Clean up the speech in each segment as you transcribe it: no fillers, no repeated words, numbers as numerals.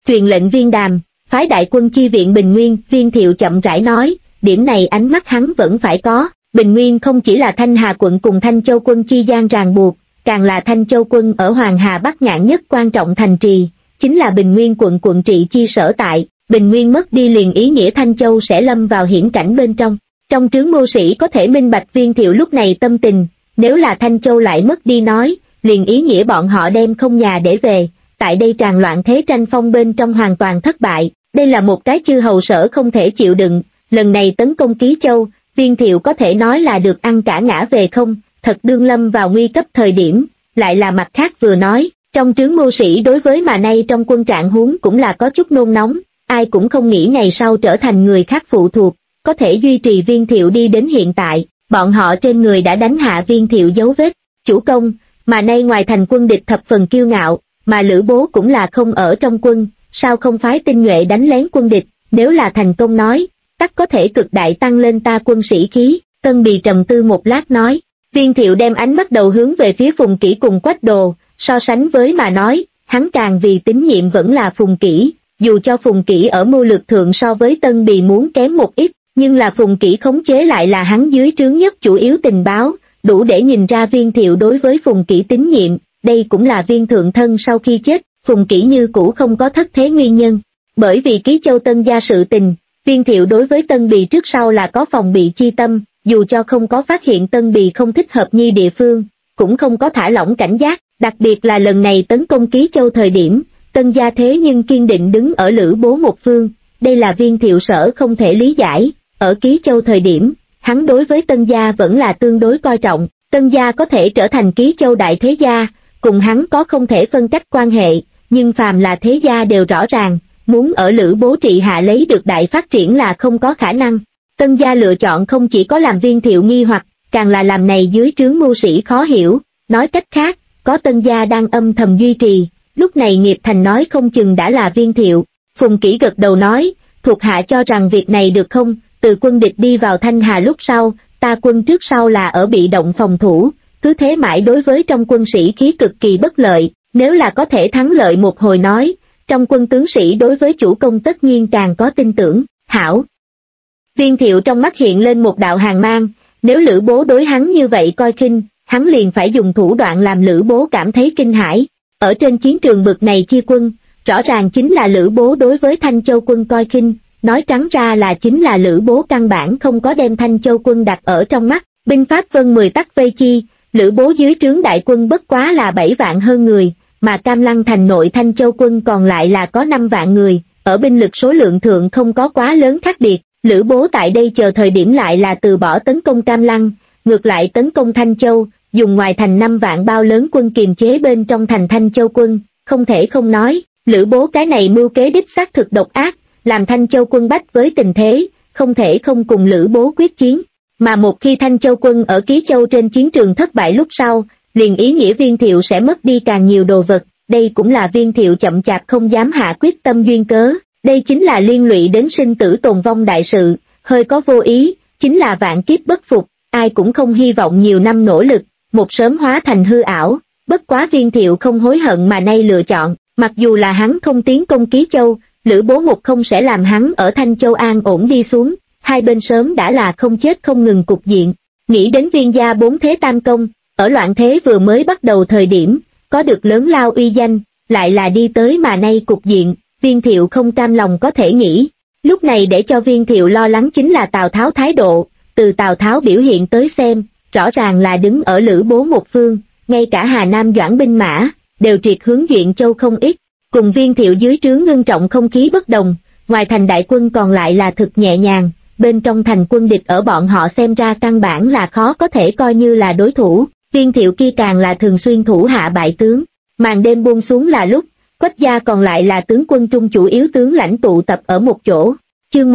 truyền lệnh Viên Đàm, phái đại quân chi viện Bình Nguyên. Viên Thiệu chậm rãi nói, điểm này ánh mắt hắn vẫn phải có. Bình Nguyên không chỉ là Thanh Hà quận cùng Thanh Châu quân chi gian ràng buộc, càng là Thanh Châu quân ở Hoàng Hà Bắc Ngạn nhất quan trọng thành trì, chính là Bình Nguyên quận quận trị chi sở tại. Bình Nguyên mất đi liền ý nghĩa Thanh Châu sẽ lâm vào hiểm cảnh bên trong. Trong trướng mưu sĩ có thể minh bạch Viên Thiệu lúc này tâm tình, nếu là Thanh Châu lại mất đi nói, liền ý nghĩa bọn họ đem không nhà để về, tại đây tràn loạn thế tranh phong bên trong hoàn toàn thất bại. Đây là một cái chư hầu sở không thể chịu đựng, lần này tấn công Ký Châu, Viên Thiệu có thể nói là được ăn cả ngã về không, thật đương lâm vào nguy cấp thời điểm. Lại là mặt khác vừa nói, trong trướng mưu sĩ đối với mà nay trong quân trạng huống cũng là có chút nôn nóng, ai cũng không nghĩ ngày sau trở thành người khác phụ thuộc, có thể duy trì Viên Thiệu đi đến hiện tại, bọn họ trên người đã đánh hạ Viên Thiệu dấu vết. Chủ công, mà nay ngoài thành quân địch thập phần kiêu ngạo, mà Lữ Bố cũng là không ở trong quân, sao không phái tinh nhuệ đánh lén quân địch, nếu là thành công nói, tất có thể cực đại tăng lên ta quân sĩ khí. Tân Bì trầm tư một lát nói. Viên Thiệu đem ánh mắt đầu hướng về phía Phùng Kỷ cùng Quách Đồ, so sánh với mà nói, hắn càng vì tín nhiệm vẫn là Phùng Kỷ, dù cho Phùng Kỷ ở mưu lược thượng so với Tân Bì muốn kém một ít, nhưng là Phùng Kỷ khống chế lại là hắn dưới trướng nhất chủ yếu tình báo, đủ để nhìn ra Viên Thiệu đối với Phùng Kỷ tín nhiệm. Đây cũng là Viên thượng thân sau khi chết, Phùng Kỷ như cũ không có thất thế nguyên nhân. Bởi vì Ký Châu Tân gia sự tình, Viên Thiệu đối với Tân Bì trước sau là có phòng bị chi tâm, dù cho không có phát hiện Tân Bì không thích hợp nhi địa phương, cũng không có thả lỏng cảnh giác, đặc biệt là lần này tấn công Ký Châu thời điểm, Tân gia thế nhưng kiên định đứng ở Lữ Bố một phương, đây là Viên Thiệu sở không thể lý giải. Ở Ký Châu thời điểm, hắn đối với Tân gia vẫn là tương đối coi trọng, Tân gia có thể trở thành Ký Châu đại thế gia, cùng hắn có không thể phân cách quan hệ, nhưng phàm là thế gia đều rõ ràng, muốn ở Lữ Bố trị hạ lấy được đại phát triển là không có khả năng. Tân gia lựa chọn không chỉ có làm Viên Thiệu nghi hoặc, càng là làm này dưới trướng mưu sĩ khó hiểu, nói cách khác, có Tân gia đang âm thầm duy trì, lúc này nghiệp thành nói không chừng đã là Viên Thiệu. Phùng Kỷ gật đầu nói, thuộc hạ cho rằng việc này được không, từ quân địch đi vào Thanh Hà lúc sau, ta quân trước sau là ở bị động phòng thủ, cứ thế mãi đối với trong quân sĩ khí cực kỳ bất lợi, nếu là có thể thắng lợi một hồi nói, trong quân tướng sĩ đối với chủ công tất nhiên càng có tin tưởng. Hảo. Viên Thiệu trong mắt hiện lên một đạo hàn mang, nếu Lữ Bố đối hắn như vậy coi khinh, hắn liền phải dùng thủ đoạn làm Lữ Bố cảm thấy kinh hãi. Ở trên chiến trường bực này chia quân, rõ ràng chính là Lữ Bố đối với Thanh Châu quân coi khinh, nói trắng ra là chính là Lữ Bố căn bản không có đem Thanh Châu quân đặt ở trong mắt. Binh pháp vân 10 tắc vây chi, Lữ Bố dưới trướng đại quân bất quá là 7 vạn hơn người, mà Cam Lăng thành nội Thanh Châu quân còn lại là có 5 vạn người, ở binh lực số lượng thượng không có quá lớn khác biệt. Lữ Bố tại đây chờ thời điểm lại là từ bỏ tấn công Cam Lăng, ngược lại tấn công Thanh Châu, dùng ngoài thành 5 vạn bao lớn quân kiềm chế bên trong thành Thanh Châu quân. Không thể không nói, Lữ Bố cái này mưu kế đích xác thực độc ác, làm Thanh Châu quân bách với tình thế, không thể không cùng Lữ Bố quyết chiến. Mà một khi Thanh Châu quân ở Ký Châu trên chiến trường thất bại lúc sau, liền ý nghĩa Viên Thiệu sẽ mất đi càng nhiều đồ vật, đây cũng là Viên Thiệu chậm chạp không dám hạ quyết tâm duyên cớ. Đây chính là liên lụy đến sinh tử tồn vong đại sự, hơi có vô ý, chính là vạn kiếp bất phục, ai cũng không hy vọng nhiều năm nỗ lực, một sớm hóa thành hư ảo. Bất quá Viên Thiệu không hối hận mà nay lựa chọn, mặc dù là hắn không tiến công Ký Châu, Lữ Bố một không sẽ làm hắn ở Thanh Châu an ổn đi xuống, hai bên sớm đã là không chết không ngừng cục diện. Nghĩ đến Viên gia 4 thế tam công, ở loạn thế vừa mới bắt đầu thời điểm, có được lớn lao uy danh, lại là đi tới mà nay cục diện, Viên Thiệu không cam lòng có thể nghĩ. Lúc này để cho Viên Thiệu lo lắng chính là Tào Tháo thái độ, từ Tào Tháo biểu hiện tới xem, rõ ràng là đứng ở Lữ Bố một phương, ngay cả Hà Nam Doãn binh mã, đều triệt hướng Duyện Châu không ít, cùng Viên Thiệu dưới trướng ngưng trọng không khí bất đồng, ngoài thành đại quân còn lại là thực nhẹ nhàng, bên trong thành quân địch ở bọn họ xem ra căn bản là khó có thể coi như là đối thủ, Viên Thiệu kia càng là thường xuyên thủ hạ bại tướng. Màn đêm buông xuống là lúc, Quách gia còn lại là tướng quân trung chủ yếu tướng lãnh tụ tập ở một chỗ. Chương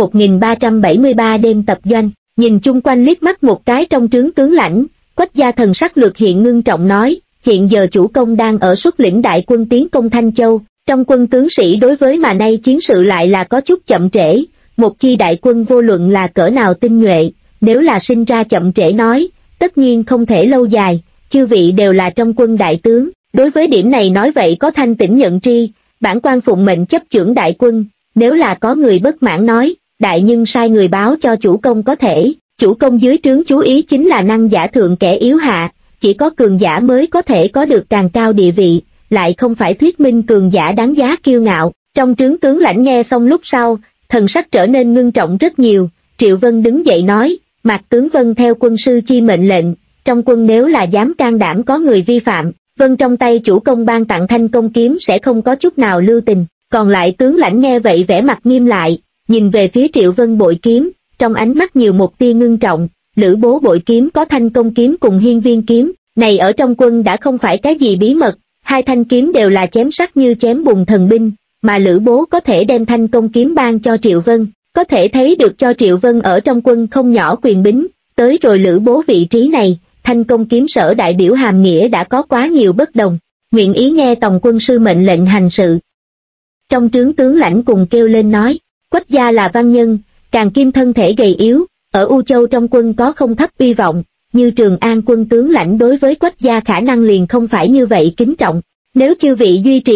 1373 đêm tập doanh, nhìn chung quanh liếc mắt một cái trong trướng tướng lãnh, Quách gia thần sắc lược hiện ngưng trọng nói, hiện giờ chủ công đang ở xuất lĩnh đại quân tiến công Thanh Châu, trong quân tướng sĩ đối với mà nay chiến sự lại là có chút chậm trễ, một chi đại quân vô luận là cỡ nào tinh nhuệ, nếu là sinh ra chậm trễ nói, tất nhiên không thể lâu dài, chư vị đều là trong quân đại tướng, đối với điểm này nói vậy có thanh tỉnh nhận tri, Bản quan phụng mệnh chấp chưởng đại quân, nếu là có người bất mãn nói, đại nhân sai người báo cho chủ công có thể. Chủ công dưới trướng chú ý chính là năng giả thượng kẻ yếu hạ, chỉ có cường giả mới có thể có được càng cao địa vị, lại không phải thuyết minh cường giả đáng giá kiêu ngạo. Trong trướng tướng lãnh nghe xong lúc sau, thần sắc trở nên ngưng trọng rất nhiều. Triệu Vân đứng dậy nói, Mạc tướng Vân theo quân sư chi mệnh lệnh, trong quân nếu là dám can đảm có người vi phạm, Vân trong tay chủ công ban tặng thanh công kiếm sẽ không có chút nào lưu tình. Còn lại tướng lãnh nghe vậy vẻ mặt nghiêm lại, nhìn về phía Triệu Vân bội kiếm, trong ánh mắt nhiều một tia ngưng trọng. Lữ Bố bội kiếm có thanh công kiếm cùng hiên viên kiếm, này ở trong quân đã không phải cái gì bí mật, hai thanh kiếm đều là chém sắc như chém bùn thần binh, mà Lữ Bố có thể đem thanh công kiếm ban cho Triệu Vân, có thể thấy được cho Triệu Vân ở trong quân không nhỏ quyền bính. Tới rồi Lữ Bố vị trí này, thanh công kiếm sở đại biểu hàm nghĩa đã có quá nhiều bất đồng, nguyện ý nghe tòng quân sư mệnh lệnh hành sự. Trong trướng tướng lãnh cùng kêu lên nói, Quách gia là văn nhân, càng kim thân thể gầy yếu, ở U Châu trong quân có không thấp uy vọng, như Trường An quân tướng lãnh đối với Quách gia khả năng liền không phải như vậy kính trọng. Nếu chư vị duy trì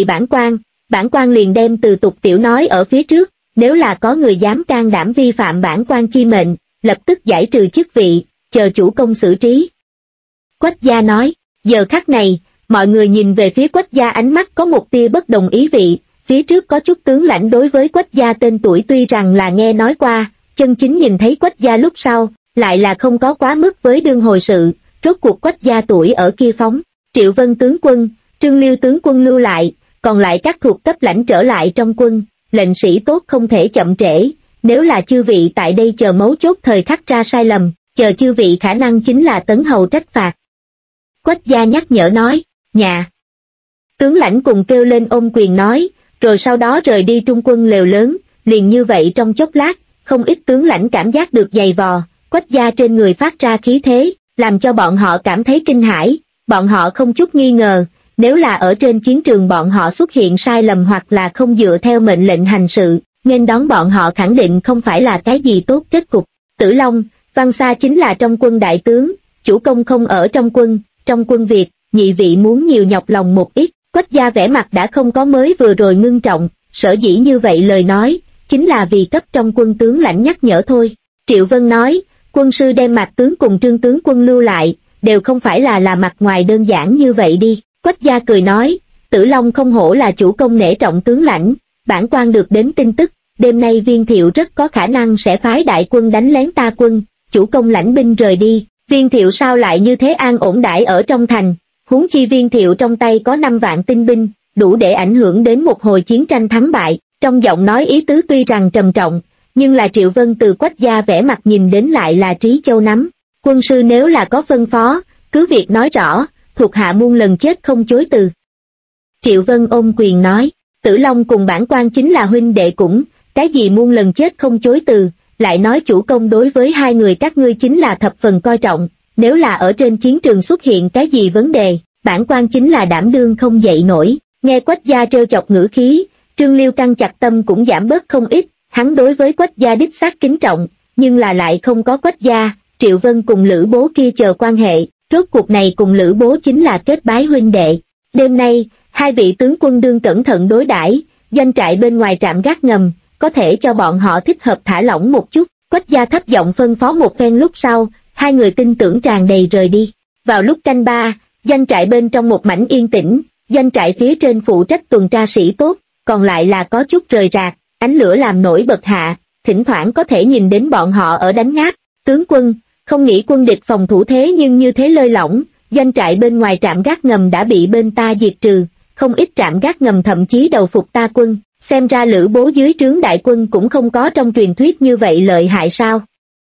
bản quan liền đem từ tục tiểu nói ở phía trước, nếu là có người dám can đảm vi phạm bản quan chi mệnh, lập tức giải trừ chức vị, chờ chủ công xử trí. Quách gia nói, giờ khắc này, mọi người nhìn về phía Quách gia ánh mắt có một tia bất đồng ý vị. Phía trước có chút tướng lãnh đối với Quách gia tên tuổi tuy rằng là nghe nói qua, chân chính nhìn thấy Quách gia lúc sau, lại là không có quá mức với đương hồi sự. Rốt cuộc Quách gia tuổi ở kia phóng, Triệu Vân tướng quân, Trương Liêu tướng quân lưu lại, còn lại các thuộc cấp lãnh trở lại trong quân, lệnh sĩ tốt không thể chậm trễ. Nếu là chư vị tại đây chờ mấu chốt thời khắc ra sai lầm, chờ chư vị khả năng chính là tấn hầu trách phạt. Quách gia nhắc nhở nói, nhà. Tướng lãnh cùng kêu lên ôm quyền nói, rồi sau đó rời đi trung quân lều lớn. Liền như vậy trong chốc lát, không ít tướng lãnh cảm giác được dày vò, Quách gia trên người phát ra khí thế, làm cho bọn họ cảm thấy kinh hãi. Bọn họ không chút nghi ngờ, nếu là ở trên chiến trường bọn họ xuất hiện sai lầm hoặc là không dựa theo mệnh lệnh hành sự, nên đón bọn họ khẳng định không phải là cái gì tốt kết cục. Tử Long, Văn Sa chính là trong quân đại tướng, chủ công không ở trong quân việc, nhị vị muốn nhiều nhọc lòng một ít. Quách gia vẻ mặt đã không có mới vừa rồi ngưng trọng, sở dĩ như vậy lời nói, chính là vì cấp trong quân tướng lãnh nhắc nhở thôi. Triệu Vân nói, quân sư đem Mạc tướng cùng Trương tướng quân lưu lại, đều không phải là mặt ngoài đơn giản như vậy đi. Quách gia cười nói, Tử Long không hổ là chủ công nể trọng tướng lãnh, bản quan được đến tin tức, đêm nay Viên Thiệu rất có khả năng sẽ phái đại quân đánh lén ta quân, chủ công lãnh binh rời đi. Viên Thiệu sao lại như thế an ổn đãi ở trong thành, huống chi Viên Thiệu trong tay có 5 vạn tinh binh, đủ để ảnh hưởng đến một hồi chiến tranh thắng bại. Trong giọng nói ý tứ tuy rằng trầm trọng, nhưng là Triệu Vân từ Quách gia vẻ mặt nhìn đến lại là trí châu nắm. Quân sư nếu là có phân phó, cứ việc nói rõ, thuộc hạ muôn lần chết không chối từ. Triệu Vân ôm quyền nói, Tử Long cùng bản quan chính là huynh đệ cũng, cái gì muôn lần chết không chối từ, lại nói chủ công đối với hai người các ngươi chính là thập phần coi trọng, nếu là ở trên chiến trường xuất hiện cái gì vấn đề, bản quan chính là đảm đương không dậy nổi. Nghe Quách gia trêu chọc ngữ khí, Trương Liêu căng chặt tâm cũng giảm bớt không ít, hắn đối với Quách gia đích xác kính trọng, nhưng là lại không có Quách gia, Triệu Vân cùng Lữ Bố kia chờ quan hệ, rốt cuộc này cùng Lữ Bố chính là kết bái huynh đệ. Đêm nay, hai vị tướng quân đương cẩn thận đối đãi, doanh trại bên ngoài trạm gác ngầm, có thể cho bọn họ thích hợp thả lỏng một chút. Quách gia thấp giọng phân phó một phen lúc sau, hai người tin tưởng tràn đầy rời đi. Vào lúc canh ba, doanh trại bên trong một mảnh yên tĩnh, doanh trại phía trên phụ trách tuần tra sĩ tốt, còn lại là có chút rời rạc, ánh lửa làm nổi bật hạ, thỉnh thoảng có thể nhìn đến bọn họ ở đánh ngáp. Tướng quân, không nghĩ quân địch phòng thủ thế nhưng như thế lơi lỏng, doanh trại bên ngoài trạm gác ngầm đã bị bên ta diệt trừ, không ít trạm gác ngầm thậm chí đầu phục ta quân, xem ra Lữ Bố dưới trướng đại quân cũng không có trong truyền thuyết như vậy lợi hại sao?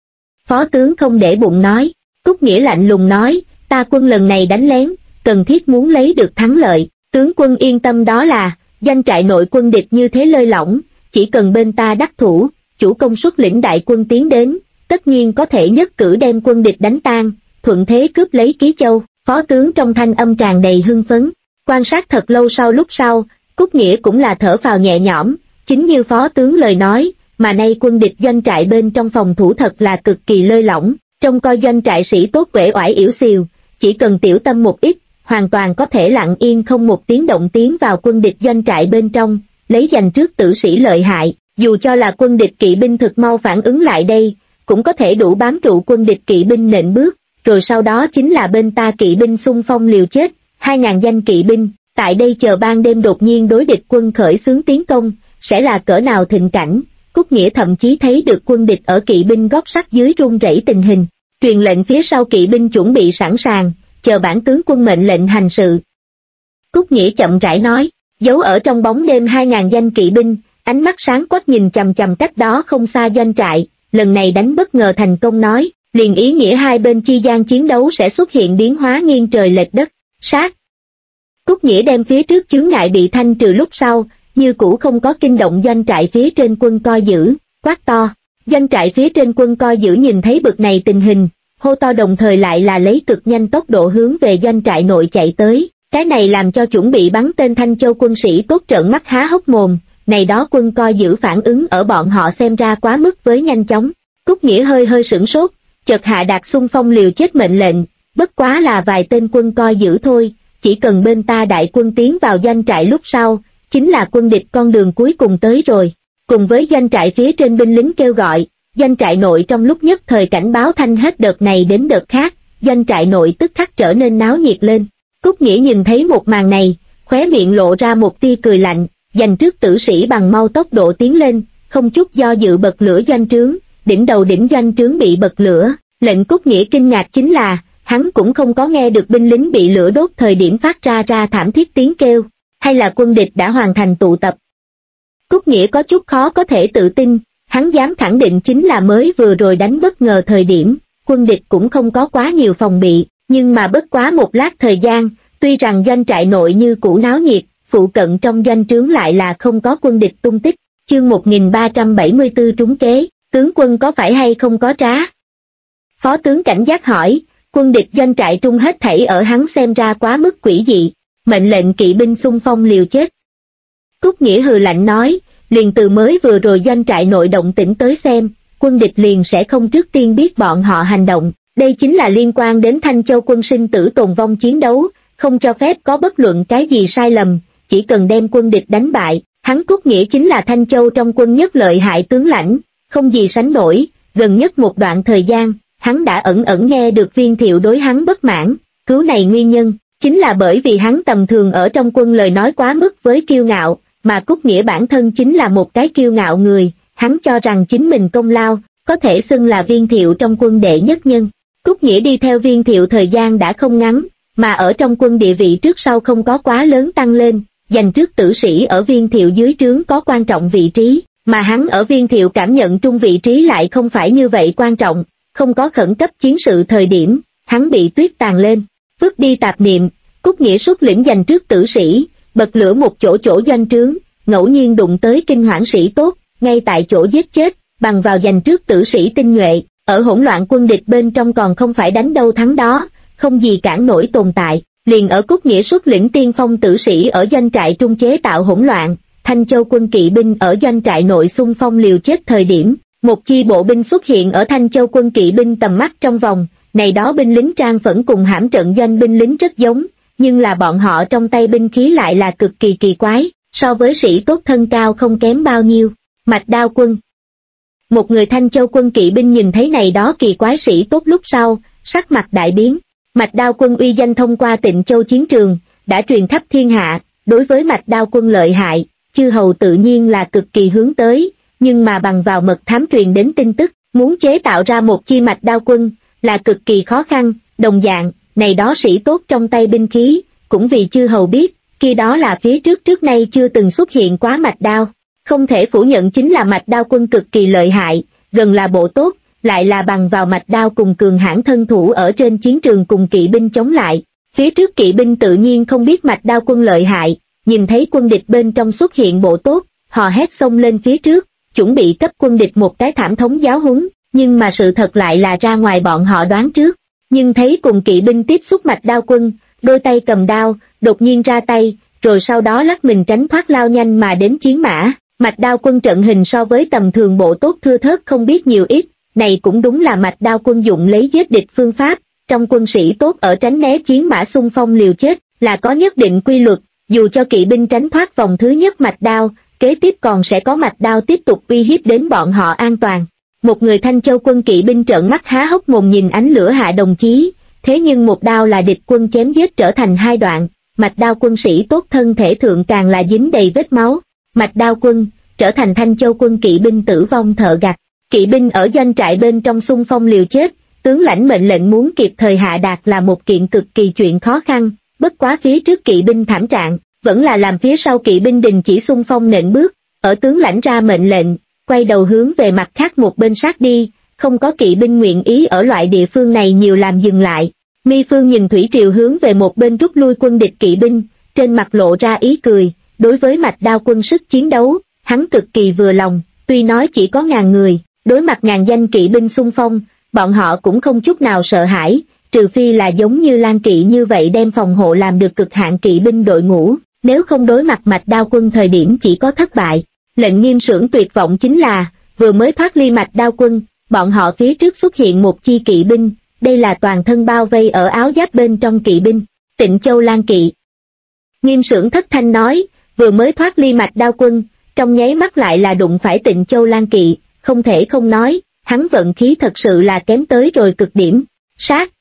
Phó tướng không để bụng nói, Cúc Nghĩa lạnh lùng nói, ta quân lần này đánh lén, cần thiết muốn lấy được thắng lợi, tướng quân yên tâm đó là, doanh trại nội quân địch như thế lơi lỏng, chỉ cần bên ta đắc thủ, chủ công xuất lĩnh đại quân tiến đến, tất nhiên có thể nhất cử đem quân địch đánh tan, thuận thế cướp lấy Ký Châu. Phó tướng trong thanh âm tràn đầy hưng phấn, quan sát thật lâu sau lúc sau, Cúc Nghĩa cũng là thở phào nhẹ nhõm, chính như phó tướng lời nói, mà nay quân địch doanh trại bên trong phòng thủ thật là cực kỳ lơi lỏng, trông coi doanh trại sĩ tốt uể oải yểu xìu, chỉ cần tiểu tâm một ít, hoàn toàn có thể lặng yên không một tiếng động tiến vào quân địch doanh trại bên trong, lấy giành trước tử sĩ lợi hại, dù cho là quân địch kỵ binh thực mau phản ứng lại đây, cũng có thể đủ bám trụ quân địch kỵ binh nện bước, rồi sau đó chính là bên ta kỵ binh xung phong liều chết, 2.000 danh kỵ binh, tại đây chờ ban đêm đột nhiên đối địch quân khởi xướng tiến công, sẽ là cỡ nào thịnh cảnh. Cúc Nghĩa thậm chí thấy được quân địch ở kỵ binh gót sắt dưới run rẩy tình hình, truyền lệnh phía sau kỵ binh chuẩn bị sẵn sàng, chờ bản tướng quân mệnh lệnh hành sự. Cúc Nghĩa chậm rãi nói, giấu ở trong bóng đêm 2.000 danh kỵ binh, ánh mắt sáng quắc nhìn chằm chằm cách đó không xa doanh trại, lần này đánh bất ngờ thành công nói, liền ý nghĩa hai bên chi gian chiến đấu sẽ xuất hiện biến hóa nghiêng trời lệch đất, sát. Cúc Nghĩa đem phía trước chướng ngại bị thanh trừ lúc sau, như cũ không có kinh động doanh trại phía trên quân coi giữ, quát to. Doanh trại phía trên quân coi giữ nhìn thấy bực này tình hình, hô to đồng thời lại là lấy cực nhanh tốc độ hướng về doanh trại nội chạy tới, cái này làm cho chuẩn bị bắn tên Thanh Châu quân sĩ tốt trợn mắt há hốc mồm, này đó quân coi giữ phản ứng ở bọn họ xem ra quá mức với nhanh chóng. Cúc Nghĩa hơi sửng sốt, chợt hạ đạt xung phong liều chết mệnh lệnh, bất quá là vài tên quân coi giữ thôi, chỉ cần bên ta đại quân tiến vào doanh trại lúc sau, chính là quân địch con đường cuối cùng tới rồi. Cùng với doanh trại phía trên binh lính kêu gọi, doanh trại nội trong lúc nhất thời cảnh báo thanh hết đợt này đến đợt khác, doanh trại nội tức khắc trở nên náo nhiệt lên. Cúc Nghĩa nhìn thấy một màn này, khóe miệng lộ ra một tia cười lạnh, giành trước tử sĩ bằng mau tốc độ tiến lên, không chút do dự bật lửa doanh trướng, đỉnh đầu đỉnh doanh trướng bị bật lửa. Lệnh Cúc Nghĩa kinh ngạc chính là, hắn cũng không có nghe được binh lính bị lửa đốt thời điểm phát ra thảm thiết tiếng kêu, hay là quân địch đã hoàn thành tụ tập. Cúc Nghĩa có chút khó có thể tự tin, hắn dám khẳng định chính là mới vừa rồi đánh bất ngờ thời điểm, quân địch cũng không có quá nhiều phòng bị, nhưng mà bất quá một lát thời gian, tuy rằng doanh trại nội như cũ náo nhiệt, phụ cận trong doanh trướng lại là không có quân địch tung tích. Chương 1374 trúng kế, tướng quân có phải hay không có trá? Phó tướng cảnh giác hỏi, quân địch doanh trại trung hết thảy ở hắn xem ra quá mức quỷ dị, mệnh lệnh kỵ binh xung phong liều chết. Cúc Nghĩa hừ lạnh nói, liền từ mới vừa rồi doanh trại nội động tĩnh tới xem, quân địch liền sẽ không trước tiên biết bọn họ hành động, đây chính là liên quan đến Thanh Châu quân sinh tử tồn vong chiến đấu, không cho phép có bất luận cái gì sai lầm, chỉ cần đem quân địch đánh bại, hắn Cúc Nghĩa chính là Thanh Châu trong quân nhất lợi hại tướng lãnh, không gì sánh nổi. Gần nhất một đoạn thời gian, hắn đã ẩn nghe được Viên Thiệu đối hắn bất mãn, cứu này nguyên nhân chính là bởi vì hắn tầm thường ở trong quân lời nói quá mức với kiêu ngạo, mà Cúc Nghĩa bản thân chính là một cái kiêu ngạo người, hắn cho rằng chính mình công lao, có thể xưng là Viên Thiệu trong quân đệ nhất nhân. Cúc Nghĩa đi theo Viên Thiệu thời gian đã không ngắn, mà ở trong quân địa vị trước sau không có quá lớn tăng lên, giành trước tử sĩ ở Viên Thiệu dưới trướng có quan trọng vị trí, mà hắn ở Viên Thiệu cảm nhận trung vị trí lại không phải như vậy quan trọng, không có khẩn cấp chiến sự thời điểm, hắn bị tuyết tàn lên, vứt đi tạp niệm, Cúc Nghĩa xuất lĩnh giành trước tử sĩ, bật lửa một chỗ doanh trướng, ngẫu nhiên đụng tới kinh hoảng sĩ tốt, ngay tại chỗ giết chết, bằng vào giành trước tử sĩ tinh nhuệ, ở hỗn loạn quân địch bên trong còn không phải đánh đâu thắng đó, không gì cản nổi tồn tại. Liền ở Cúc Nghĩa xuất lĩnh tiên phong tử sĩ ở doanh trại trung chế tạo hỗn loạn, Thanh Châu quân kỵ binh ở doanh trại nội xung phong liều chết thời điểm, một chi bộ binh xuất hiện ở Thanh Châu quân kỵ binh tầm mắt trong vòng, này đó binh lính trang phẫn cùng hãm trận doanh binh lính rất giống, nhưng là bọn họ trong tay binh khí lại là cực kỳ kỳ quái, so với sĩ tốt thân cao không kém bao nhiêu. Mạch Đao quân. Một người Thanh Châu quân kỵ binh nhìn thấy này đó kỳ quái sĩ tốt lúc sau, sắc mặt đại biến. Mạch Đao quân uy danh thông qua Tịnh Châu chiến trường, đã truyền khắp thiên hạ, đối với Mạch Đao quân lợi hại, chư hầu tự nhiên là cực kỳ hướng tới, nhưng mà bằng vào mật thám truyền đến tin tức, muốn chế tạo ra một chi Mạch Đao quân, là cực kỳ khó khăn, đồng dạng, này đó sĩ tốt trong tay binh khí, cũng vì chư hầu biết, khi đó là phía trước nay chưa từng xuất hiện quá Mạch Đao. Không thể phủ nhận chính là Mạch Đao quân cực kỳ lợi hại, gần là bộ tốt, lại là bằng vào Mạch Đao cùng cường hãn thân thủ ở trên chiến trường cùng kỵ binh chống lại. Phía trước kỵ binh tự nhiên không biết Mạch Đao quân lợi hại, nhìn thấy quân địch bên trong xuất hiện bộ tốt, họ hét xông lên phía trước, chuẩn bị cấp quân địch một cái thảm thống giáo huấn, nhưng mà sự thật lại là ra ngoài bọn họ đoán trước. Nhưng thấy cùng kỵ binh tiếp xúc Mạch Đao quân, đôi tay cầm đao, đột nhiên ra tay, rồi sau đó lắc mình tránh thoát lao nhanh mà đến chiến mã. Mạch Đao quân trận hình so với tầm thường bộ tốt thưa thớt không biết nhiều ít, này cũng đúng là Mạch Đao quân dụng lấy giết địch phương pháp, trong quân sĩ tốt ở tránh né chiến mã xung phong liều chết, là có nhất định quy luật, dù cho kỵ binh tránh thoát vòng thứ nhất Mạch Đao, kế tiếp còn sẽ có mạch đao tiếp tục uy hiếp đến bọn họ an toàn. Một người Thanh Châu quân kỵ binh trợn mắt há hốc mồm nhìn ánh lửa Hạ đồng chí, thế nhưng một đao là địch quân chém giết trở thành hai đoạn, mạch đao quân sĩ tốt thân thể thượng càng là dính đầy vết máu, mạch đao quân, trở thành Thanh Châu quân kỵ binh tử vong thợ gặt. Kỵ binh ở doanh trại bên trong xung phong liều chết, tướng lãnh mệnh lệnh muốn kịp thời hạ đạt là một kiện cực kỳ chuyện khó khăn, bất quá phía trước kỵ binh thảm trạng, vẫn là làm phía sau kỵ binh đình chỉ xung phong nện bước, ở tướng lãnh ra mệnh lệnh, quay đầu hướng về mặt khác một bên sát đi, không có kỵ binh nguyện ý ở loại địa phương này nhiều làm dừng lại. Mi Phương nhìn thủy triều hướng về một bên rút lui quân địch kỵ binh, trên mặt lộ ra ý cười, đối với mạch đao quân sức chiến đấu, hắn cực kỳ vừa lòng, tuy nói chỉ có 1000 người, đối mặt 1000 danh kỵ binh xung phong, bọn họ cũng không chút nào sợ hãi, trừ phi là giống như Lan Kỵ như vậy đem phòng hộ làm được cực hạn kỵ binh đội ngũ, nếu không đối mặt mạch đao quân thời điểm chỉ có thất bại. Lệnh Nghiêm Xưởng tuyệt vọng chính là, vừa mới thoát ly mạch đao quân, bọn họ phía trước xuất hiện một chi kỵ binh, đây là toàn thân bao vây ở áo giáp bên trong kỵ binh, Tịnh Châu Lan Kỵ. Nghiêm Xưởng thất thanh nói, vừa mới thoát ly mạch đao quân, trong nháy mắt lại là đụng phải Tịnh Châu Lan Kỵ, không thể không nói, hắn vận khí thật sự là kém tới rồi cực điểm. Sát.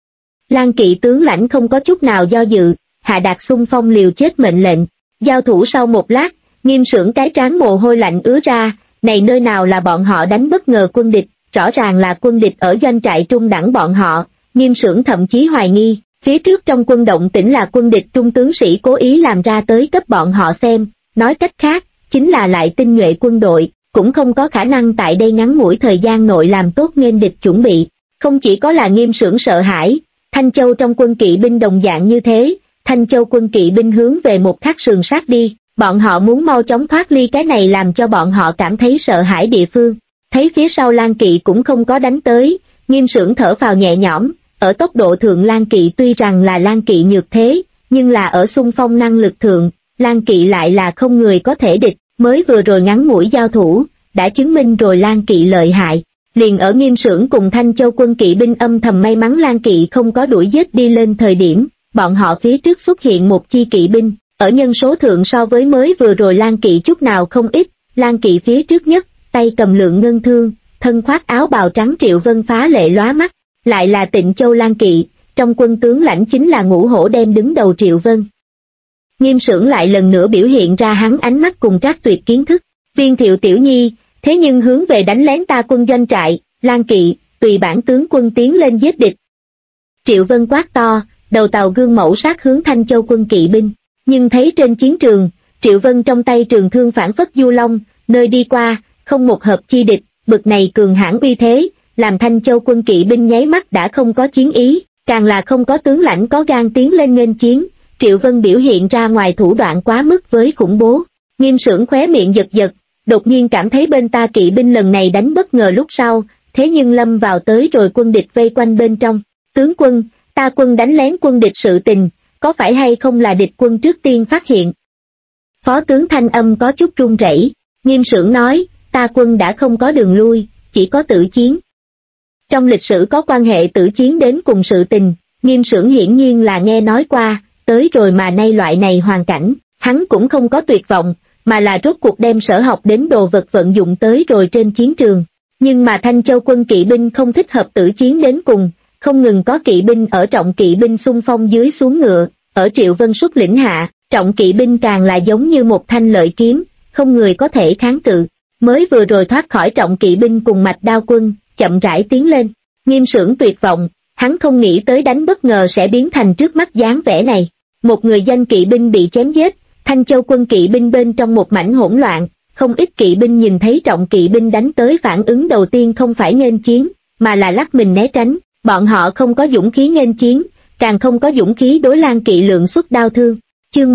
Lan Kỵ tướng lãnh không có chút nào do dự, hạ đạt xung phong liều chết mệnh lệnh. Giao thủ sau một lát, Nghiêm Xưởng cái trán mồ hôi lạnh ứa ra, này nơi nào là bọn họ đánh bất ngờ quân địch, rõ ràng là quân địch ở doanh trại trung đẳng bọn họ. Nghiêm Xưởng thậm chí hoài nghi, phía trước trong quân động tĩnh là quân địch trung tướng sĩ cố ý làm ra tới cấp bọn họ xem, nói cách khác, chính là lại tinh nhuệ quân đội, cũng không có khả năng tại đây ngắn ngủi thời gian nội làm tốt nghênh địch chuẩn bị. Không chỉ có là Nghiêm Xưởng sợ hãi, Thanh Châu trong quân kỵ binh đồng dạng như thế, Thanh Châu quân kỵ binh hướng về một khắc sườn sát đi, bọn họ muốn mau chóng thoát ly cái này làm cho bọn họ cảm thấy sợ hãi địa phương. Thấy phía sau Lan Kỵ cũng không có đánh tới, Nghiêm Xưởng thở phào nhẹ nhõm, ở tốc độ thượng Lan Kỵ tuy rằng là Lan Kỵ nhược thế, nhưng là ở xung phong năng lực thượng, Lan Kỵ lại là không người có thể địch, mới vừa rồi ngắn ngủi giao thủ, đã chứng minh rồi Lan Kỵ lợi hại. Liền ở Nghiêm Xưởng cùng Thanh Châu quân kỵ binh âm thầm may mắn Lan Kỵ không có đuổi giết đi lên thời điểm, bọn họ phía trước xuất hiện một chi kỵ binh, ở nhân số thượng so với mới vừa rồi Lan Kỵ chút nào không ít, Lan Kỵ phía trước nhất, tay cầm lượng ngân thương, thân khoác áo bào trắng Triệu Vân phá lệ lóa mắt, lại là Tịnh Châu Lan Kỵ, trong quân tướng lãnh chính là Ngũ Hổ đem đứng đầu Triệu Vân. Nghiêm Xưởng lại lần nữa biểu hiện ra hắn ánh mắt cùng trác tuyệt kiến thức, Viên Thiệu tiểu nhi, thế nhưng hướng về đánh lén ta quân doanh trại, Lan Kỵ, tùy bản tướng quân tiến lên giết địch. Triệu Vân quát to, đầu tàu gương mẫu sát hướng Thanh Châu quân kỵ binh, nhưng thấy trên chiến trường, Triệu Vân trong tay trường thương phản phất du long, nơi đi qua, không một hợp chi địch, bực này cường hãn uy thế, làm Thanh Châu quân kỵ binh nháy mắt đã không có chiến ý, càng là không có tướng lãnh có gan tiến lên nghênh chiến. Triệu Vân biểu hiện ra ngoài thủ đoạn quá mức với khủng bố. Nghiêm Xưởng khóe miệng giật giật, đột nhiên cảm thấy bên ta kỵ binh lần này đánh bất ngờ lúc sau, thế nhưng lâm vào tới rồi quân địch vây quanh bên trong. Tướng quân, ta quân đánh lén quân địch sự tình, có phải hay không là địch quân trước tiên phát hiện? Phó tướng thanh âm có chút run rẩy. Nghiêm Xưởng nói, ta quân đã không có đường lui, chỉ có tử chiến. Trong lịch sử có quan hệ tử chiến đến cùng sự tình, Nghiêm Xưởng hiển nhiên là nghe nói qua, tới rồi mà nay loại này hoàn cảnh, hắn cũng không có tuyệt vọng, mà là rốt cuộc đem sở học đến đồ vật vận dụng tới rồi trên chiến trường. Nhưng mà Thanh Châu quân kỵ binh không thích hợp tử chiến đến cùng, không ngừng có kỵ binh ở trọng kỵ binh xung phong dưới xuống ngựa, ở Triệu Vân xuất lĩnh hạ, trọng kỵ binh càng là giống như một thanh lợi kiếm, không người có thể kháng cự. Mới vừa rồi thoát khỏi trọng kỵ binh cùng mạch đao quân, chậm rãi tiến lên. Nghiêm Xưởng tuyệt vọng, hắn không nghĩ tới đánh bất ngờ sẽ biến thành trước mắt dáng vẻ này. Một người danh kỵ binh bị chém giết, Thanh Châu quân kỵ binh bên trong một mảnh hỗn loạn, không ít kỵ binh nhìn thấy trọng kỵ binh đánh tới phản ứng đầu tiên không phải nghênh chiến, mà là lắc mình né tránh, bọn họ không có dũng khí nghênh chiến, càng không có dũng khí đối Lan Kỵ lượng xuất đao thương. Chương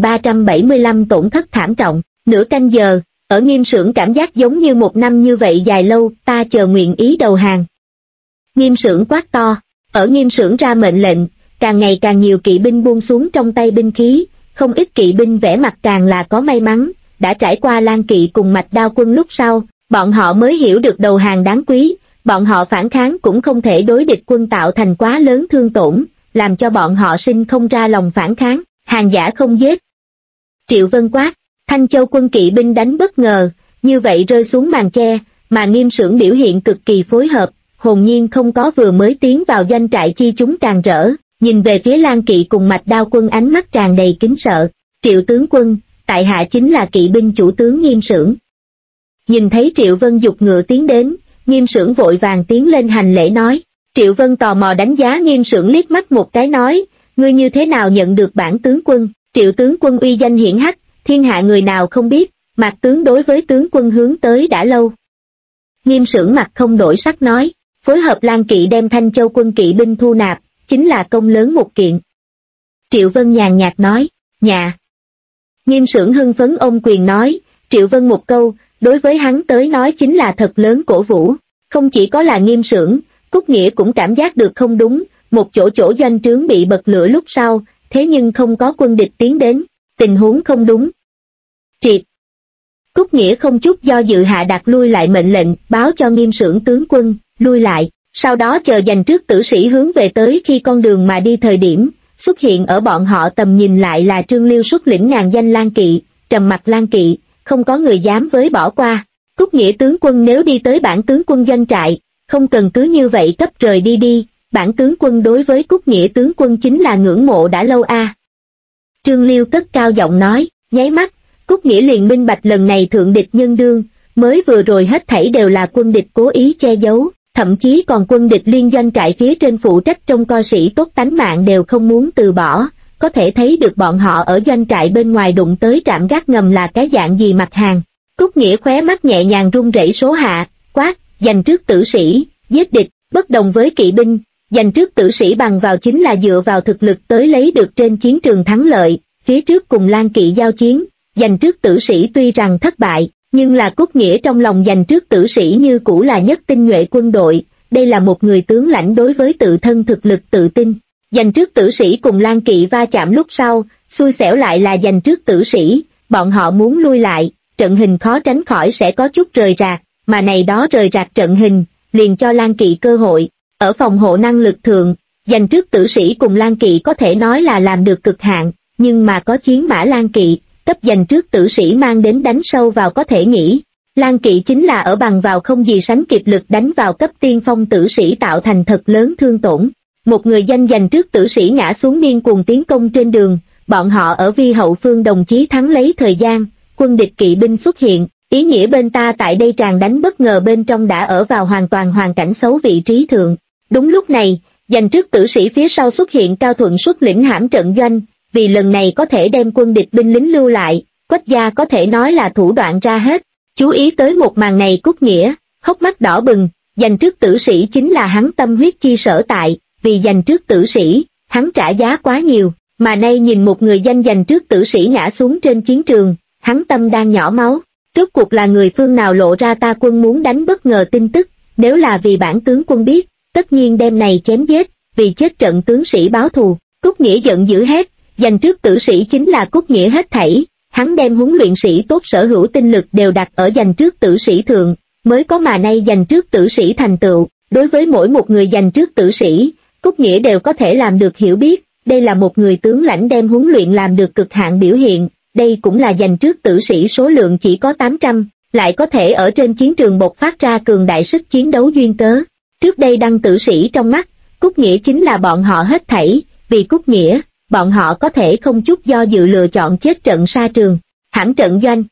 1375 tổn thất thảm trọng, nửa canh giờ, ở Nghiêm Xưởng cảm giác giống như một năm như vậy dài lâu, ta chờ nguyện ý đầu hàng. Nghiêm Xưởng quát to, ở Nghiêm Xưởng ra mệnh lệnh, càng ngày càng nhiều kỵ binh buông xuống trong tay binh khí, không ít kỵ binh vẻ mặt càng là có may mắn, đã trải qua Lan Kỵ cùng mạch đao quân lúc sau, bọn họ mới hiểu được đầu hàng đáng quý, bọn họ phản kháng cũng không thể đối địch quân tạo thành quá lớn thương tổn, làm cho bọn họ sinh không ra lòng phản kháng, hàng giả không giết. Triệu Vân quát, Thanh Châu quân kỵ binh đánh bất ngờ, như vậy rơi xuống màn che, mà Nghiêm Xưởng biểu hiện cực kỳ phối hợp, hồn nhiên không có vừa mới tiến vào doanh trại chi chúng càng rỡ, nhìn về phía Lang Kỵ cùng Mạch Đao quân ánh mắt tràn đầy kính sợ. Triệu tướng quân, tại hạ chính là kỵ binh chủ tướng Nghiêm Xưởng. Nhìn thấy Triệu Vân giục ngựa tiến đến, Nghiêm Xưởng vội vàng tiến lên hành lễ nói. Triệu Vân tò mò đánh giá Nghiêm Xưởng liếc mắt một cái nói, ngươi như thế nào nhận được bản tướng quân? Triệu tướng quân uy danh hiển hách, thiên hạ người nào không biết, Mạc tướng đối với tướng quân hướng tới đã lâu. Nghiêm Xưởng mặt không đổi sắc nói, phối hợp Lang Kỵ đem Thanh Châu quân kỵ binh thu nạp, chính là công lớn một kiện. Triệu Vân nhàn nhạt nói, dạ. Nghiêm Xưởng hưng phấn ôm quyền nói, Triệu Vân một câu, đối với hắn tới nói chính là thật lớn cổ vũ. Không chỉ có là Nghiêm Xưởng, Cúc Nghĩa cũng cảm giác được không đúng, một chỗ doanh trướng bị bật lửa lúc sau, thế nhưng không có quân địch tiến đến, tình huống không đúng. Triệt. Cúc Nghĩa không chút do dự hạ đặt lui lại mệnh lệnh, báo cho Nghiêm Xưởng tướng quân, lui lại, sau đó chờ dành trước tử sĩ hướng về tới khi con đường mà đi thời điểm, xuất hiện ở bọn họ tầm nhìn lại là Trương Liêu xuất lĩnh ngàn danh Lang Kỵ, trầm mặc Lang Kỵ, không có người dám với bỏ qua. Cúc Nghĩa tướng quân nếu đi tới bản tướng quân doanh trại, không cần cứ như vậy cấp rời đi, bản tướng quân đối với Cúc Nghĩa tướng quân chính là ngưỡng mộ đã lâu a. Trương Liêu cất cao giọng nói, nháy mắt, Cúc Nghĩa liền minh bạch lần này thượng địch nhân đương, mới vừa rồi hết thảy đều là quân địch cố ý che giấu, thậm chí còn quân địch liên doanh trại phía trên phụ trách trông coi sĩ tốt tánh mạng đều không muốn từ bỏ, có thể thấy được bọn họ ở doanh trại bên ngoài đụng tới trạm gác ngầm là cái dạng gì mặt hàng. Cúc Nghĩa khóe mắt nhẹ nhàng run rẩy số hạ, quát, giành trước tử sĩ, giết địch, bất đồng với kỵ binh, giành trước tử sĩ bằng vào chính là dựa vào thực lực tới lấy được trên chiến trường thắng lợi, phía trước cùng Lang Kỵ giao chiến, giành trước tử sĩ tuy rằng thất bại, nhưng là Cúc Nghĩa trong lòng giành trước tử sĩ như cũ là nhất tinh nhuệ quân đội, đây là một người tướng lãnh đối với tự thân thực lực tự tin. Giành trước tử sĩ cùng Lang Kỵ va chạm lúc sau, xui xẻo lại là giành trước tử sĩ, bọn họ muốn lui lại, trận hình khó tránh khỏi sẽ có chút rời rạc, mà này đó rời rạc trận hình, liền cho Lang Kỵ cơ hội. Ở phòng hộ năng lực thượng, giành trước tử sĩ cùng Lang Kỵ có thể nói là làm được cực hạn, nhưng mà có chiến mã Lang Kỵ, cấp giành trước tử sĩ mang đến đánh sâu vào có thể nghĩ. Lang Kỵ chính là ở bằng vào không gì sánh kịp lực đánh vào cấp tiên phong tử sĩ tạo thành thật lớn thương tổn. Một người danh giành trước tử sĩ ngã xuống điên cuồng tiến công trên đường, bọn họ ở vi hậu phương đồng chí thắng lấy thời gian, quân địch kỵ binh xuất hiện, ý nghĩa bên ta tại đây tràn đánh bất ngờ bên trong đã ở vào hoàn toàn hoàn cảnh xấu vị trí thượng. Đúng lúc này, giành trước tử sĩ phía sau xuất hiện Cao Thuận xuất lĩnh hãm trận doanh, vì lần này có thể đem quân địch binh lính lưu lại, Quách gia có thể nói là thủ đoạn ra hết. Chú ý tới một màn này Cúc Nghĩa, hốc mắt đỏ bừng, giành trước tử sĩ chính là hắn tâm huyết chi sở tại, vì giành trước tử sĩ, hắn trả giá quá nhiều, mà nay nhìn một người danh giành trước tử sĩ ngã xuống trên chiến trường, hắn tâm đang nhỏ máu. Rốt cuộc là người phương nào lộ ra ta quân muốn đánh bất ngờ tin tức, nếu là vì bản tướng quân biết, tất nhiên đêm này chém giết, vì chết trận tướng sĩ báo thù. Cúc Nghĩa giận dữ hét, giành trước tử sĩ chính là Cúc Nghĩa hết thảy, hắn đem huấn luyện sĩ tốt sở hữu tinh lực đều đặt ở giành trước tử sĩ thượng, mới có mà nay giành trước tử sĩ thành tựu. Đối với mỗi một người giành trước tử sĩ, Cúc Nghĩa đều có thể làm được hiểu biết, đây là một người tướng lãnh đem huấn luyện làm được cực hạn biểu hiện, đây cũng là giành trước tử sĩ số lượng chỉ có 800, lại có thể ở trên chiến trường bộc phát ra cường đại sức chiến đấu duyên cớ. Trước đây đăng tử sĩ trong mắt, Cúc Nghĩa chính là bọn họ hết thảy, vì Cúc Nghĩa, bọn họ có thể không chút do dự lựa chọn chết trận sa trường. Hãm trận doanh.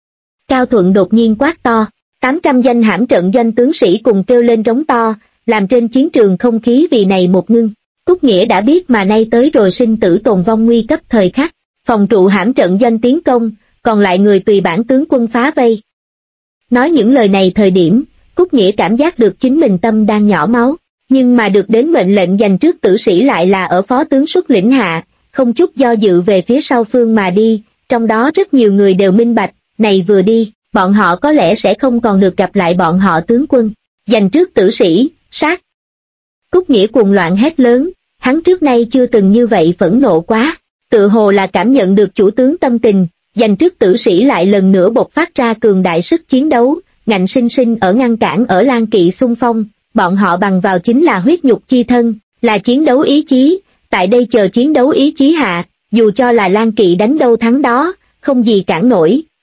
Cao Thuận đột nhiên quát to, 800 danh hãm trận doanh tướng sĩ cùng kêu lên rống to, làm trên chiến trường không khí vì này một ngưng. Cúc Nghĩa đã biết mà nay tới rồi sinh tử tồn vong nguy cấp thời khắc, phòng trụ hãm trận doanh tiến công, còn lại người tùy bản tướng quân phá vây. Nói những lời này thời điểm, Cúc Nghĩa cảm giác được chính mình tâm đang nhỏ máu, nhưng mà được đến mệnh lệnh giành trước tử sĩ lại là ở phó tướng xuất lĩnh hạ, không chút do dự về phía sau phương mà đi, trong đó rất nhiều người đều minh bạch, này vừa đi, bọn họ có lẽ sẽ không còn được gặp lại bọn họ tướng quân. Giành trước tử sĩ, sát. Cúc Nghĩa cuồng loạn hét lớn, hắn trước nay chưa từng như vậy phẫn nộ quá, tự hồ là cảm nhận được chủ tướng tâm tình, giành trước tử sĩ lại lần nữa bộc phát ra cường đại sức chiến đấu, ngạnh sinh sinh ở ngăn cản ở Lang Kỵ xung phong, bọn họ bằng vào chính là huyết nhục chi thân, là chiến đấu ý chí, tại đây chờ chiến đấu ý chí hạ, dù cho là Lang Kỵ đánh đâu thắng đó, không gì cản nổi,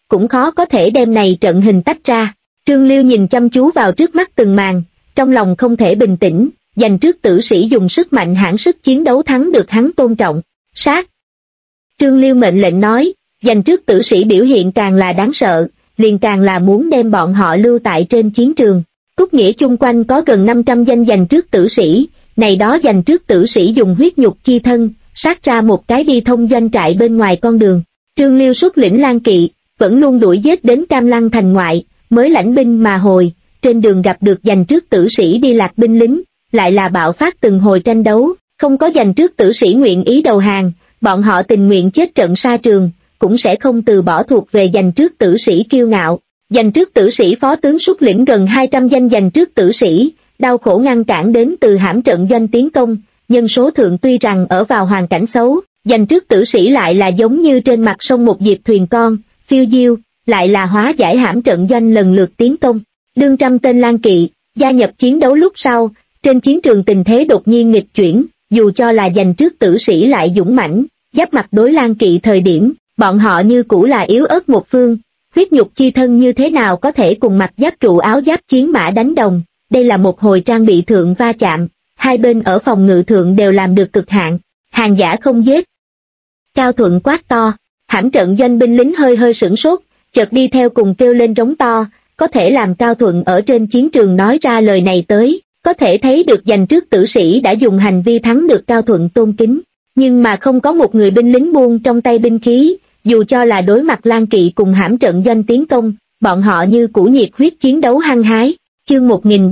cũng khó có thể đem này trận hình tách ra. Trương Liêu nhìn chăm chú vào trước mắt từng màn, trong lòng không thể bình tĩnh, dành trước tử sĩ dùng sức mạnh hãn sức chiến đấu thắng được hắn tôn trọng. Sát! Trương Liêu mệnh lệnh nói, dành trước tử sĩ biểu hiện càng là đáng sợ, liền càng là muốn đem bọn họ lưu tại trên chiến trường. Cúc Nghĩa chung quanh có gần 500 danh dành trước tử sĩ, này đó dành trước tử sĩ dùng huyết nhục chi thân, sát ra một cái đi thông doanh trại bên ngoài con đường. Trương Liêu xuất lĩnh Lan Kỵ, vẫn luôn đuổi giết đến Cam Lăng thành ngoại, mới lãnh binh mà hồi, trên đường gặp được dành trước tử sĩ đi lạc binh lính, lại là bạo phát từng hồi tranh đấu, không có dành trước tử sĩ nguyện ý đầu hàng, bọn họ tình nguyện chết trận xa trường, cũng sẽ không từ bỏ thuộc về dành trước tử sĩ kiêu ngạo. Dành trước tử sĩ phó tướng xuất lĩnh gần 200 danh dành trước tử sĩ, đau khổ ngăn cản đến từ hãm trận doanh tiến công, nhân số thượng tuy rằng ở vào hoàn cảnh xấu, dành trước tử sĩ lại là giống như trên mặt sông một diệt thuyền con, phiêu diêu, lại là hóa giải hãm trận doanh lần lượt tiến công. Đương trăm tên Lan Kỵ, gia nhập chiến đấu lúc sau, trên chiến trường tình thế đột nhiên nghịch chuyển, dù cho là dành trước tử sĩ lại dũng mãnh, giáp mặt đối Lan Kỵ thời điểm, bọn họ như cũ là yếu ớt một phương, huyết nhục chi thân như thế nào có thể cùng mặc giáp trụ áo giáp chiến mã đánh đồng. Đây là một hồi trang bị thượng va chạm, hai bên ở phòng ngự thượng đều làm được cực hạn, hàng giả không giết. Cao Thuận quát to, hãm trận doanh binh lính hơi hơi sửng sốt, chợt đi theo cùng kêu lên rống to, có thể làm Cao Thuận ở trên chiến trường nói ra lời này tới, có thể thấy được dành trước tử sĩ đã dùng hành vi thắng được Cao Thuận tôn kính, nhưng mà không có một người binh lính buông trong tay binh khí, dù cho là đối mặt Lan Kỵ cùng hãm trận doanh tiến công, bọn họ như cũ nhiệt huyết chiến đấu hăng hái. Chương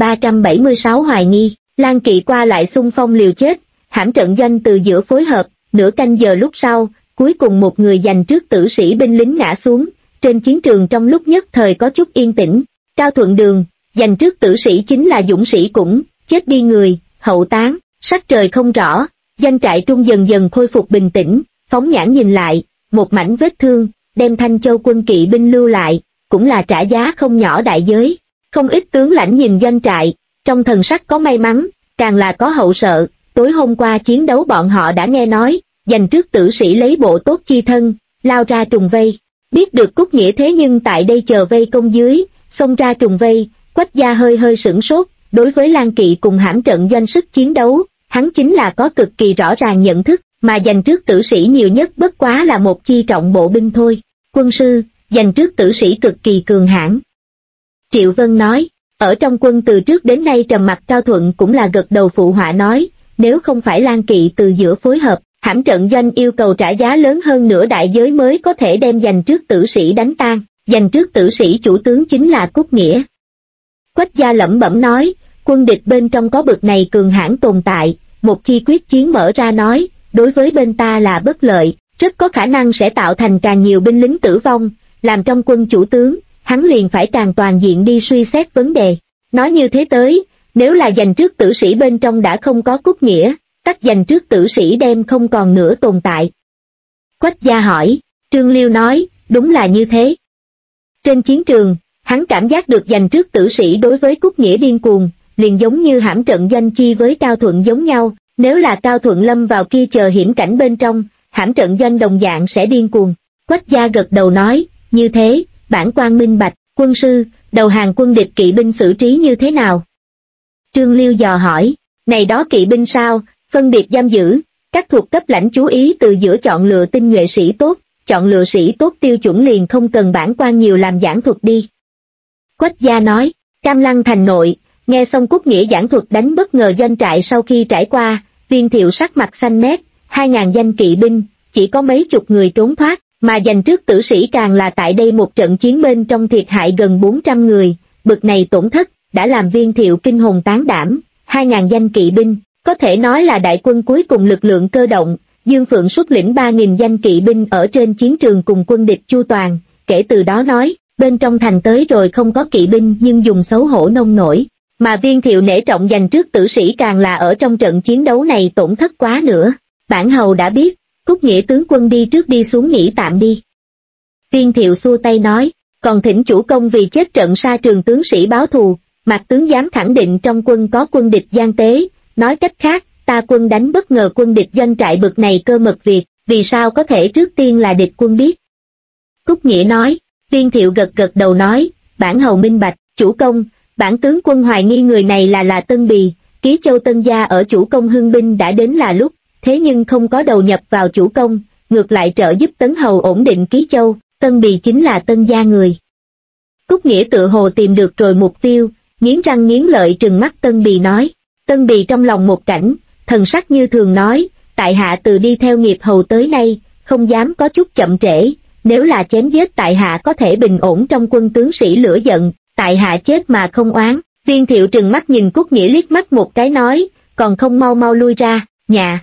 1376 hoài nghi, Lan Kỵ qua lại xung phong liều chết, hãm trận doanh từ giữa phối hợp, nửa canh giờ lúc sau, cuối cùng một người dành trước tử sĩ binh lính ngã xuống, trên chiến trường trong lúc nhất thời có chút yên tĩnh. Cao Thuận đường, dành trước tử sĩ chính là dũng sĩ cũng, chết đi người, hậu táng, sắc trời không rõ, doanh trại trung dần dần khôi phục bình tĩnh, phóng nhãn nhìn lại, một mảnh vết thương, đem Thanh Châu quân kỵ binh lưu lại, cũng là trả giá không nhỏ đại giới. Không ít tướng lãnh nhìn doanh trại, trong thần sắc có may mắn, càng là có hậu sợ. Tối hôm qua chiến đấu bọn họ đã nghe nói, dành trước tử sĩ lấy bộ tốt chi thân, lao ra trùng vây. Biết được Cúc Nghĩa thế nhưng tại đây chờ vây công dưới, xông ra trùng vây, Quách gia hơi hơi sửng sốt. Đối với Lan Kỵ cùng hãm trận doanh sức chiến đấu, hắn chính là có cực kỳ rõ ràng nhận thức, mà dành trước tử sĩ nhiều nhất bất quá là một chi trọng bộ binh thôi. Quân sư, dành trước tử sĩ cực kỳ cường hãn. Triệu Vân nói, ở trong quân từ trước đến nay trầm mặc Cao Thuận cũng là gật đầu phụ họa nói, nếu không phải Lan Kỵ từ giữa phối hợp, hãm trận doanh yêu cầu trả giá lớn hơn nửa đại giới mới có thể đem dành trước tử sĩ đánh tan, dành trước tử sĩ chủ tướng chính là Cúc Nghĩa. Quách gia lẩm bẩm nói, quân địch bên trong có bực này cường hãn tồn tại, một khi quyết chiến mở ra nói, đối với bên ta là bất lợi, rất có khả năng sẽ tạo thành càng nhiều binh lính tử vong, làm trong quân chủ tướng, hắn liền phải càng toàn diện đi suy xét vấn đề. Nói như thế tới, nếu là dành trước tử sĩ bên trong đã không có Cúc Nghĩa, tắc dành trước tử sĩ đem không còn nữa tồn tại. Quách gia hỏi, Trương Liêu nói, đúng là như thế. Trên chiến trường, hắn cảm giác được dành trước tử sĩ đối với Cúc Nghĩa điên cuồng, liền giống như hãm trận doanh chi với Cao Thuận giống nhau, nếu là Cao Thuận lâm vào kia chờ hiểm cảnh bên trong, hãm trận doanh đồng dạng sẽ điên cuồng. Quách gia gật đầu nói, như thế, bản quan minh bạch. Quân sư, đầu hàng quân địch kỵ binh xử trí như thế nào? Trương Liêu dò hỏi, này đó kỵ binh sao, phân biệt giam giữ, các thuộc cấp lãnh chú ý từ giữa chọn lựa tinh nhuệ sĩ tốt, chọn lựa sĩ tốt tiêu chuẩn liền không cần bản quan nhiều làm giảng thuật đi. Quách gia nói, Cam Lăng thành nội, nghe xong Cúc Nghĩa giảng thuật đánh bất ngờ doanh trại sau khi trải qua, Viên Thiệu sắc mặt xanh mét, 2.000 danh kỵ binh, chỉ có mấy chục người trốn thoát, mà dành trước tử sĩ càng là tại đây một trận chiến bên trong thiệt hại gần 400 người, bực này tổn thất, đã làm Viên Thiệu kinh hồn tán đảm, 2.000 danh kỵ binh, có thể nói là đại quân cuối cùng lực lượng cơ động, Dương Phượng xuất lĩnh 3.000 danh kỵ binh ở trên chiến trường cùng quân địch chu toàn, kể từ đó nói, bên trong thành tới rồi không có kỵ binh nhưng dùng xấu hổ nông nổi, mà Viên Thiệu nể trọng dành trước tử sĩ càng là ở trong trận chiến đấu này tổn thất quá nữa. Bản hầu đã biết, Cúc Nghĩa tướng quân đi trước đi xuống nghỉ tạm đi. Viên Thiệu xua tay nói, còn thỉnh chủ công vì chết trận xa trường tướng sĩ báo thù, Mạc tướng dám khẳng định trong quân có quân địch gian tế, nói cách khác, ta quân đánh bất ngờ quân địch doanh trại bực này cơ mật việc, vì sao có thể trước tiên là địch quân biết. Cúc Nghĩa nói, Viên Thiệu gật gật đầu nói, bản hầu minh bạch, chủ công, bản tướng quân hoài nghi người này là Tân Bì, Ký Châu Tân gia ở chủ công hưng binh đã đến là lúc, thế nhưng không có đầu nhập vào chủ công, ngược lại trợ giúp Tấn hầu ổn định Ký Châu, Tân Bì chính là Tân gia người. Cúc Nghĩa tự hồ tìm được rồi mục tiêu, nghiến răng nghiến lợi trừng mắt Tân Bì nói. Tân Bì trong lòng một cảnh, thần sắc như thường nói, tại hạ từ đi theo nghiệp hầu tới nay, không dám có chút chậm trễ, nếu là chém giết tại hạ có thể bình ổn trong quân tướng sĩ lửa giận, tại hạ chết mà không oán. Viên Thiệu trừng mắt nhìn Cúc Nghĩa liếc mắt một cái nói, còn không mau mau lui ra, nhà.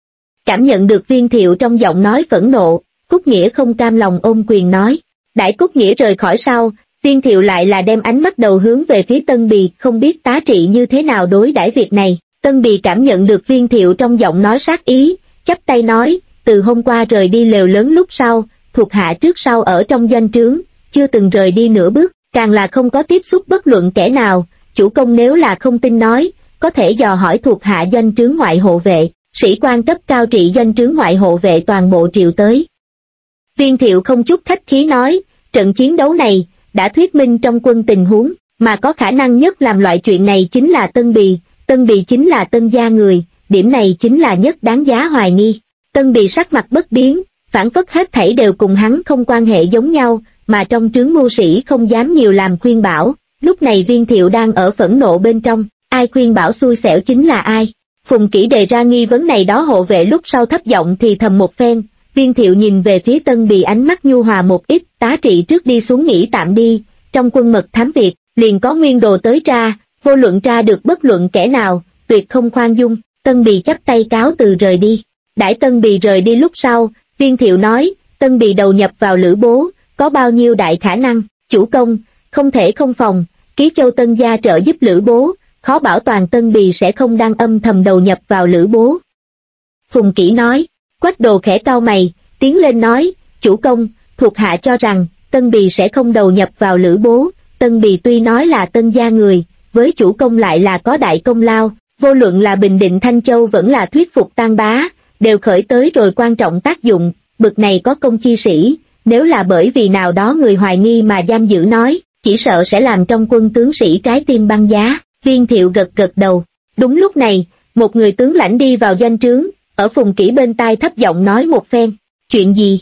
Cảm nhận được Viên Thiệu trong giọng nói phẫn nộ, Cúc Nghĩa không cam lòng ôm quyền nói. Đãi Cúc Nghĩa rời khỏi sau, Viên Thiệu lại là đem ánh mắt đầu hướng về phía Tân Bì, không biết tá trị như thế nào đối đãi việc này. Tân Bì cảm nhận được Viên Thiệu trong giọng nói sát ý, chắp tay nói, từ hôm qua rời đi lều lớn lúc sau, thuộc hạ trước sau ở trong doanh trướng, chưa từng rời đi nửa bước, càng là không có tiếp xúc bất luận kẻ nào, chủ công nếu là không tin nói, có thể dò hỏi thuộc hạ doanh trướng ngoại hộ vệ, sĩ quan cấp cao trị doanh trướng ngoại hộ vệ toàn bộ triệu tới. Viên Thiệu không chút khách khí nói, trận chiến đấu này, đã thuyết minh trong quân tình huống, mà có khả năng nhất làm loại chuyện này chính là Tân Bì chính là Tân gia người, điểm này chính là nhất đáng giá hoài nghi. Tân Bì sắc mặt bất biến, phản phất hết thảy đều cùng hắn không quan hệ giống nhau, mà trong trướng mưu sĩ không dám nhiều làm khuyên bảo, lúc này Viên Thiệu đang ở phẫn nộ bên trong, ai khuyên bảo xui xẻo chính là ai. Phùng Kỷ đề ra nghi vấn này đó hộ vệ lúc sau thấp giọng thì thầm một phen, Viên Thiệu nhìn về phía Tân Bì ánh mắt nhu hòa một ít, tá trị trước đi xuống nghỉ tạm đi, trong quân mật thám việc, liền có nguyên đồ tới tra, vô luận tra được bất luận kẻ nào, tuyệt không khoan dung. Tân Bì chắp tay cáo từ rời đi. Đãi Tân Bì rời đi lúc sau, Viên Thiệu nói, Tân Bì đầu nhập vào Lữ Bố, có bao nhiêu đại khả năng, chủ công, không thể không phòng, Ký Châu Tân gia trợ giúp Lữ Bố, khó bảo toàn Tân Bì sẽ không đang âm thầm đầu nhập vào Lữ Bố. Phùng Kỷ nói, Quách Đồ khẽ cau mày, tiến lên nói, chủ công, thuộc hạ cho rằng, Tân Bì sẽ không đầu nhập vào Lữ Bố, Tân Bì tuy nói là Tân gia người, với chủ công lại là có đại công lao, vô luận là bình định Thanh Châu vẫn là thuyết phục Tan Bá, đều khởi tới rồi quan trọng tác dụng, bực này có công chi sĩ, nếu là bởi vì nào đó người hoài nghi mà giam giữ nói, chỉ sợ sẽ làm trong quân tướng sĩ trái tim băng giá. Viên Thiệu gật gật đầu. Đúng lúc này, một người tướng lãnh đi vào doanh trướng, ở Phùng Kỷ bên tai thấp giọng nói một phen. Chuyện gì?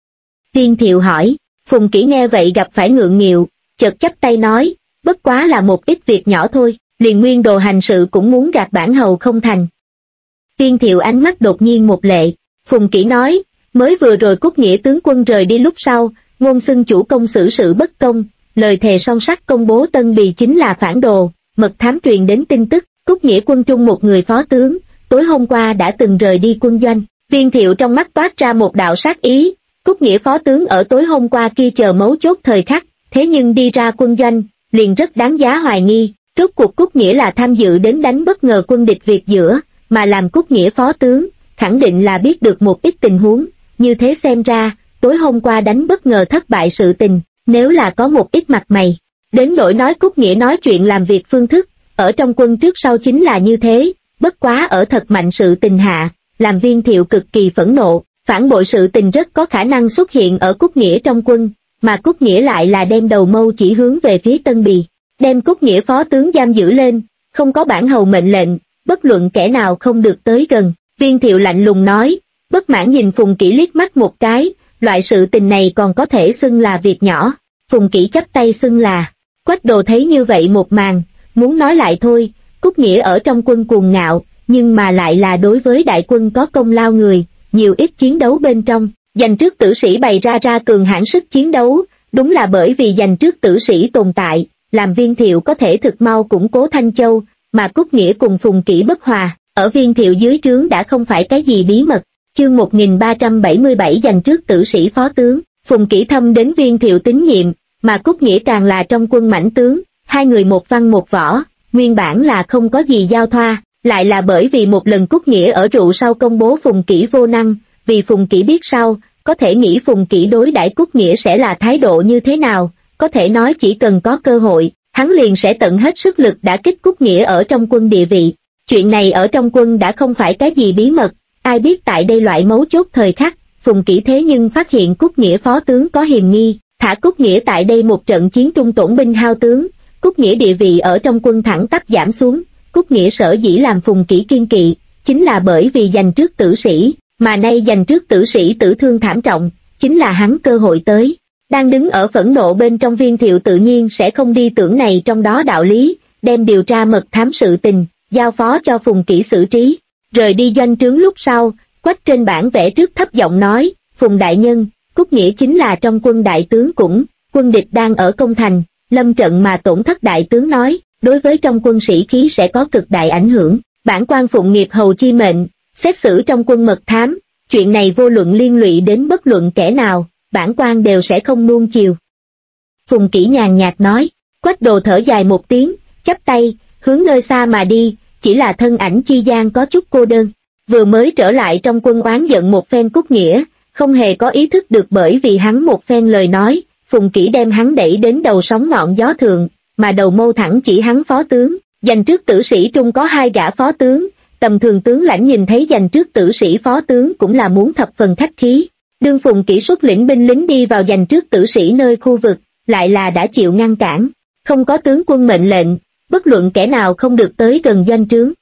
Viên Thiệu hỏi. Phùng Kỷ nghe vậy gặp phải ngượng nghịu, chợt chắp tay nói, bất quá là một ít việc nhỏ thôi, liền nguyên đồ hành sự cũng muốn gạt bản hầu không thành. Viên Thiệu ánh mắt đột nhiên một lệ. Phùng Kỷ nói, mới vừa rồi Cúc Nghĩa tướng quân rời đi lúc sau, ngôn xưng chủ công xử sự bất công, lời thề son sắt công bố Tân Bì chính là phản đồ. Mật thám truyền đến tin tức, Cúc Nghĩa quân trung một người phó tướng, tối hôm qua đã từng rời đi quân doanh. Viên Thiệu trong mắt toát ra một đạo sát ý, Cúc Nghĩa phó tướng ở tối hôm qua kia chờ mấu chốt thời khắc, thế nhưng đi ra quân doanh, liền rất đáng giá hoài nghi. Rốt cuộc Cúc Nghĩa là tham dự đến đánh bất ngờ quân địch Việt giữa, mà làm Cúc Nghĩa phó tướng, khẳng định là biết được một ít tình huống, như thế xem ra, tối hôm qua đánh bất ngờ thất bại sự tình, nếu là có một ít mặt mày. Đến nỗi nói Cúc Nghĩa nói chuyện làm việc phương thức, ở trong quân trước sau chính là như thế, bất quá ở thật mạnh sự tình hạ, làm Viên Thiệu cực kỳ phẫn nộ, phản bội sự tình rất có khả năng xuất hiện ở Cúc Nghĩa trong quân, mà Cúc Nghĩa lại là đem đầu mâu chỉ hướng về phía Tân Bì, đem Cúc Nghĩa phó tướng giam giữ lên, không có bản hầu mệnh lệnh, bất luận kẻ nào không được tới gần. Viên Thiệu lạnh lùng nói, bất mãn nhìn Phùng Kỷ liếc mắt một cái, loại sự tình này còn có thể xưng là việc nhỏ. Phùng Kỷ chắp tay xưng là. Quách Đồ thấy như vậy một màn, muốn nói lại thôi, Cúc Nghĩa ở trong quân cuồng ngạo, nhưng mà lại là đối với đại quân có công lao người, nhiều ít chiến đấu bên trong, dành trước tử sĩ bày ra cường hãn sức chiến đấu, đúng là bởi vì dành trước tử sĩ tồn tại, làm Viên Thiệu có thể thực mau củng cố Thanh Châu, mà Cúc Nghĩa cùng Phùng Kỷ bất hòa, ở Viên Thiệu dưới trướng đã không phải cái gì bí mật. Chương 1377 dành trước tử sĩ phó tướng, Phùng Kỷ thâm đến Viên Thiệu tín nhiệm, mà Cúc Nghĩa càng là trong quân mãnh tướng, hai người một văn một võ, nguyên bản là không có gì giao thoa, lại là bởi vì một lần Cúc Nghĩa ở rượu sau công bố Phùng Kỷ vô năng, vì Phùng Kỷ biết sau, có thể nghĩ Phùng Kỷ đối đãi Cúc Nghĩa sẽ là thái độ như thế nào, có thể nói chỉ cần có cơ hội, hắn liền sẽ tận hết sức lực đả kích Cúc Nghĩa ở trong quân địa vị. Chuyện này ở trong quân đã không phải cái gì bí mật, ai biết tại đây loại mấu chốt thời khắc, Phùng Kỷ thế nhưng phát hiện Cúc Nghĩa phó tướng có hiềm nghi, Thả Cúc Nghĩa tại đây một trận chiến trung tổn binh hao tướng, Cúc Nghĩa địa vị ở trong quân thẳng tắp giảm xuống. Cúc Nghĩa sở dĩ làm Phùng Kỷ kiên kỵ, chính là bởi vì giành trước tử sĩ, mà nay giành trước tử sĩ tử thương thảm trọng, chính là hắn cơ hội tới. Đang đứng ở phẫn nộ bên trong Viên Thiệu tự nhiên sẽ không đi tưởng này trong đó đạo lý, đem điều tra mật thám sự tình, giao phó cho Phùng Kỷ xử trí. Rời đi doanh trướng lúc sau, Quách trên bản vẽ trước thấp giọng nói, Phùng đại nhân, Cúc Nghĩa chính là trong quân đại tướng cũng, quân địch đang ở công thành, lâm trận mà tổn thất. Đại tướng nói, đối với trong quân sĩ khí sẽ có cực đại ảnh hưởng. Bản quan phụng nghiệp hầu chi mệnh, xét xử trong quân mật thám, chuyện này vô luận liên lụy đến bất luận kẻ nào, bản quan đều sẽ không nuông chiều. Phùng Kỷ nhàn nhạt nói. Quách Đồ thở dài một tiếng, chắp tay, hướng nơi xa mà đi, chỉ là thân ảnh chi gian có chút cô đơn. Vừa mới trở lại trong quân oán giận một phen Cúc Nghĩa, không hề có ý thức được bởi vì hắn một phen lời nói, Phùng Kỷ đem hắn đẩy đến đầu sóng ngọn gió thượng, mà đầu mâu thẳng chỉ hắn phó tướng. Giành trước tử sĩ trung có 2 gã phó tướng, tầm thường tướng lãnh nhìn thấy giành trước tử sĩ phó tướng cũng là muốn thập phần khách khí. Đương Phùng Kỷ xuất lĩnh binh lính đi vào giành trước tử sĩ nơi khu vực, lại là đã chịu ngăn cản, không có tướng quân mệnh lệnh, bất luận kẻ nào không được tới gần doanh trướng.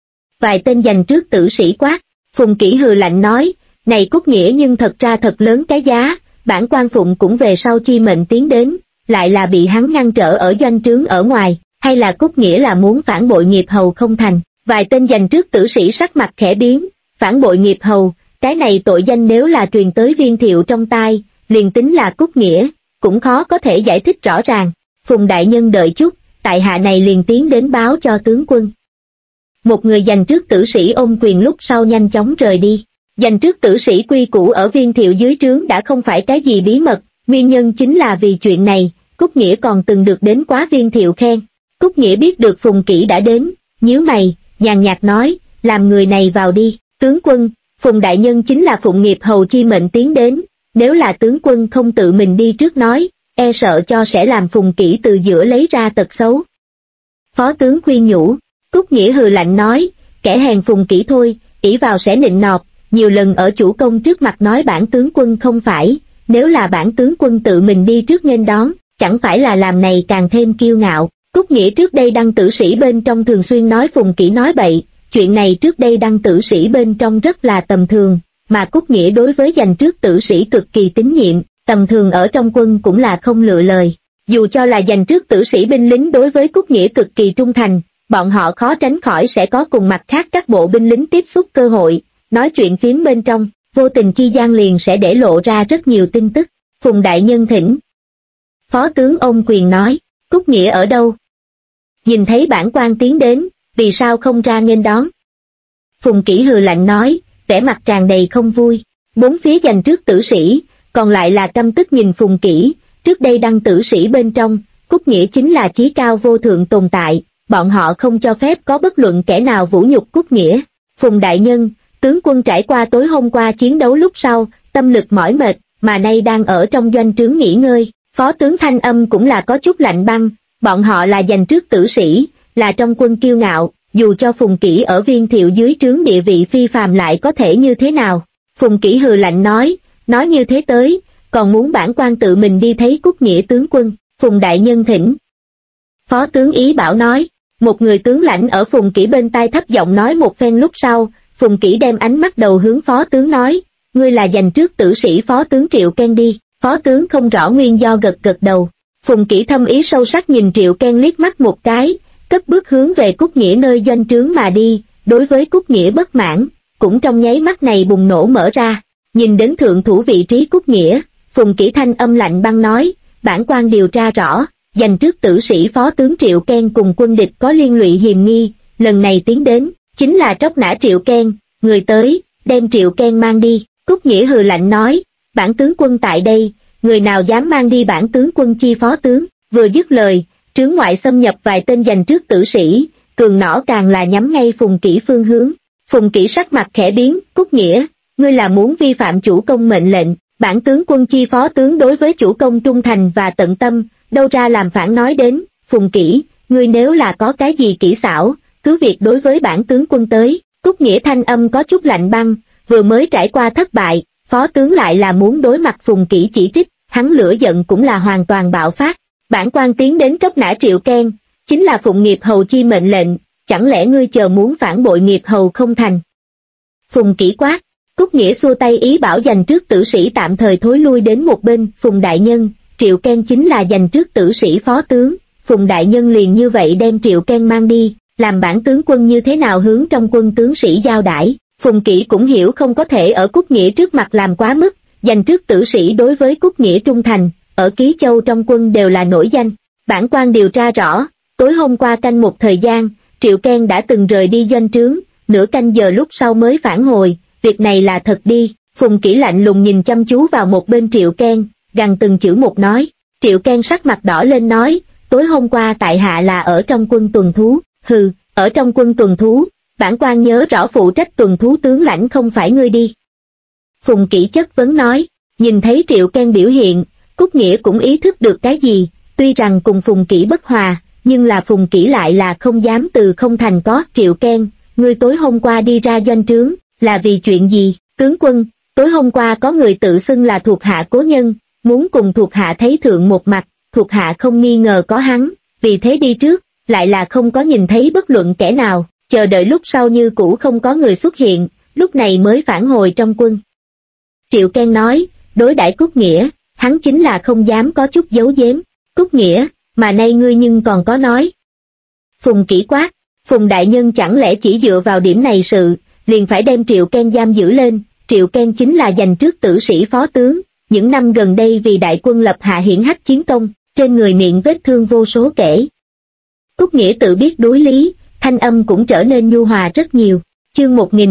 Vài tên giành trước tử sĩ quát, Phùng Kỷ hừ lạnh nói, này Cúc Nghĩa nhưng thật ra thật lớn cái giá, bản quan phụng cũng về sau chi mệnh tiến đến, lại là bị hắn ngăn trở ở doanh trướng ở ngoài, hay là Cúc Nghĩa là muốn phản bội nghiệp hầu không thành. Vài tên giành trước tử sĩ sắc mặt khẽ biến, phản bội nghiệp hầu, cái này tội danh nếu là truyền tới Viên Thiệu trong tai, liền tính là Cúc Nghĩa, cũng khó có thể giải thích rõ ràng. Phùng đại nhân đợi chút, tại hạ này liền tiến đến báo cho tướng quân. Một người giành trước tử sĩ ôm quyền lúc sau nhanh chóng rời đi. Giành trước tử sĩ quy củ ở Viên Thiệu dưới trướng đã không phải cái gì bí mật, nguyên nhân chính là vì chuyện này, Cúc Nghĩa còn từng được đến quá Viên Thiệu khen. Cúc Nghĩa biết được Phùng Kỷ đã đến, nhíu mày, nhàn nhạt nói, làm người này vào đi. Tướng quân, Phùng đại nhân chính là phụng nghiệp hầu chi mệnh tiến đến, nếu là tướng quân không tự mình đi trước nói, e sợ cho sẽ làm Phùng Kỷ từ giữa lấy ra tật xấu. Phó tướng khuyên nhủ. Cúc Nghĩa hừ lạnh nói, kẻ hèn Phùng Kỷ thôi, ỷ vào sẽ nịnh nọt, nhiều lần ở chủ công trước mặt nói bản tướng quân không phải, nếu là bản tướng quân tự mình đi trước nghênh đón, chẳng phải là làm này càng thêm kiêu ngạo. Cúc Nghĩa trước đây đăng tử sĩ bên trong thường xuyên nói Phùng Kỷ nói bậy, chuyện này trước đây đăng tử sĩ bên trong rất là tầm thường, mà Cúc Nghĩa đối với giành trước tử sĩ cực kỳ tín nhiệm, tầm thường ở trong quân cũng là không lựa lời. Dù cho là giành trước tử sĩ binh lính đối với Cúc Nghĩa cực kỳ trung thành, bọn họ khó tránh khỏi sẽ có cùng mặt khác các bộ binh lính tiếp xúc cơ hội, nói chuyện phiếm bên trong, vô tình chi gian liền sẽ để lộ ra rất nhiều tin tức. Phùng đại nhân thỉnh. Phó tướng ôm quyền nói, Cúc Nghĩa ở đâu? Nhìn thấy bản quan tiến đến, vì sao không ra nghênh đón? Phùng Kỷ hừ lạnh nói, vẻ mặt tràn đầy không vui. Bốn phía giành trước tử sĩ, còn lại là căm tức nhìn Phùng Kỷ. Trước đây đăng tử sĩ bên trong, Cúc Nghĩa chính là chí cao vô thượng tồn tại, bọn họ không cho phép có bất luận kẻ nào vũ nhục Cúc Nghĩa. Phùng đại nhân, tướng quân trải qua tối hôm qua chiến đấu lúc sau, tâm lực mỏi mệt, mà nay đang ở trong doanh trướng nghỉ ngơi. Phó tướng thanh âm cũng là có chút lạnh băng, bọn họ là giành trước tử sĩ, là trong quân kiêu ngạo, dù cho Phùng Kỷ ở Viên Thiệu dưới trướng địa vị phi phàm lại có thể như thế nào. Phùng Kỷ hừ lạnh nói như thế tới, còn muốn bản quan tự mình đi thấy Cúc Nghĩa tướng quân. Phùng đại nhân thỉnh. Phó tướng ý bảo nói, một người tướng lãnh ở Phùng Kỷ bên tai thấp giọng nói một phen lúc sau, Phùng Kỷ đem ánh mắt đầu hướng phó tướng nói, ngươi là giành trước tử sĩ phó tướng Triệu Ken đi. Phó tướng không rõ nguyên do gật gật đầu. Phùng Kỷ thâm ý sâu sắc nhìn Triệu Ken liếc mắt một cái, cất bước hướng về Cúc Nghĩa nơi doanh trướng mà đi, đối với Cúc Nghĩa bất mãn, cũng trong nháy mắt này bùng nổ mở ra. Nhìn đến thượng thủ vị trí Cúc Nghĩa, Phùng Kỷ thanh âm lạnh băng nói, bản quan điều tra rõ, giành trước tử sĩ phó tướng Triệu Ken cùng quân địch có liên lụy hiềm nghi, lần này tiến đến, chính là tróc nã Triệu Ken, người tới, đem Triệu Ken mang đi. Cúc Nghĩa hừ lạnh nói, bản tướng quân tại đây, người nào dám mang đi bản tướng quân chi phó tướng. Vừa dứt lời, trướng ngoại xâm nhập vài tên giành trước tử sĩ, cường nỏ càng là nhắm ngay Phùng Kỷ phương hướng. Phùng Kỷ sắc mặt khẽ biến, Cúc Nghĩa, ngươi là muốn vi phạm chủ công mệnh lệnh, bản tướng quân chi phó tướng đối với chủ công trung thành và tận tâm, đâu ra làm phản nói đến. Phùng Kỷ, ngươi nếu là có cái gì kỹ xảo, cứ việc đối với bản tướng quân tới. Cúc Nghĩa thanh âm có chút lạnh băng, vừa mới trải qua thất bại, phó tướng lại là muốn đối mặt Phùng Kỷ chỉ trích, hắn lửa giận cũng là hoàn toàn bạo phát. Bản quan tiến đến tróc nã Triệu Ken, chính là phụng nghiệp hầu chi mệnh lệnh, chẳng lẽ ngươi chờ muốn phản bội nghiệp hầu không thành? Phùng Kỷ quát. Cúc Nghĩa xua tay ý bảo dành trước tử sĩ tạm thời thối lui đến một bên. Phùng đại nhân, Triệu Ken chính là dành trước tử sĩ phó tướng, Phùng đại nhân liền như vậy đem Triệu Ken mang đi, làm bản tướng quân như thế nào hướng trong quân tướng sĩ giao đãi. Phùng Kỷ cũng hiểu không có thể ở Cúc Nghĩa trước mặt làm quá mức, dành trước tử sĩ đối với Cúc Nghĩa trung thành, ở Ký Châu trong quân đều là nổi danh. Bản quan điều tra rõ, tối hôm qua canh một thời gian, Triệu Ken đã từng rời đi doanh trướng, nửa canh giờ lúc sau mới phản hồi, việc này là thật đi. Phùng Kỷ lạnh lùng nhìn chăm chú vào một bên Triệu Ken, gằn từng chữ một nói. Triệu Ken sắc mặt đỏ lên nói, tối hôm qua tại hạ là ở trong quân tuần thú. Hừ, ở trong quân tuần thú, bản quan nhớ rõ phụ trách tuần thú tướng lãnh không phải ngươi đi. Phùng Kỷ chất vấn nói. Nhìn thấy Triệu Ken biểu hiện, Cúc Nghĩa cũng ý thức được cái gì, tuy rằng cùng Phùng Kỷ bất hòa, nhưng là Phùng Kỷ lại là không dám từ không thành có. Triệu Ken, ngươi tối hôm qua đi ra doanh trướng, là vì chuyện gì? Tướng quân, tối hôm qua có người tự xưng là thuộc hạ cố nhân, muốn cùng thuộc hạ thấy thượng một mặt, thuộc hạ không nghi ngờ có hắn, vì thế đi trước, lại là không có nhìn thấy bất luận kẻ nào, chờ đợi lúc sau như cũ không có người xuất hiện, lúc này mới phản hồi trong quân. Triệu Ken nói, đối đãi Cúc Nghĩa, hắn chính là không dám có chút giấu giếm. Cúc Nghĩa, mà nay ngươi nhưng còn có nói. Phùng Kỷ quát, Phùng đại nhân chẳng lẽ chỉ dựa vào điểm này sự, liền phải đem Triệu Ken giam giữ lên. Triệu Ken chính là dành trước tử sĩ phó tướng, những năm gần đây vì đại quân lập hạ hiển hách chiến công, trên người miệng vết thương vô số kể. Cúc Nghĩa tự biết đối lý, thanh âm cũng trở nên nhu hòa rất nhiều. Chương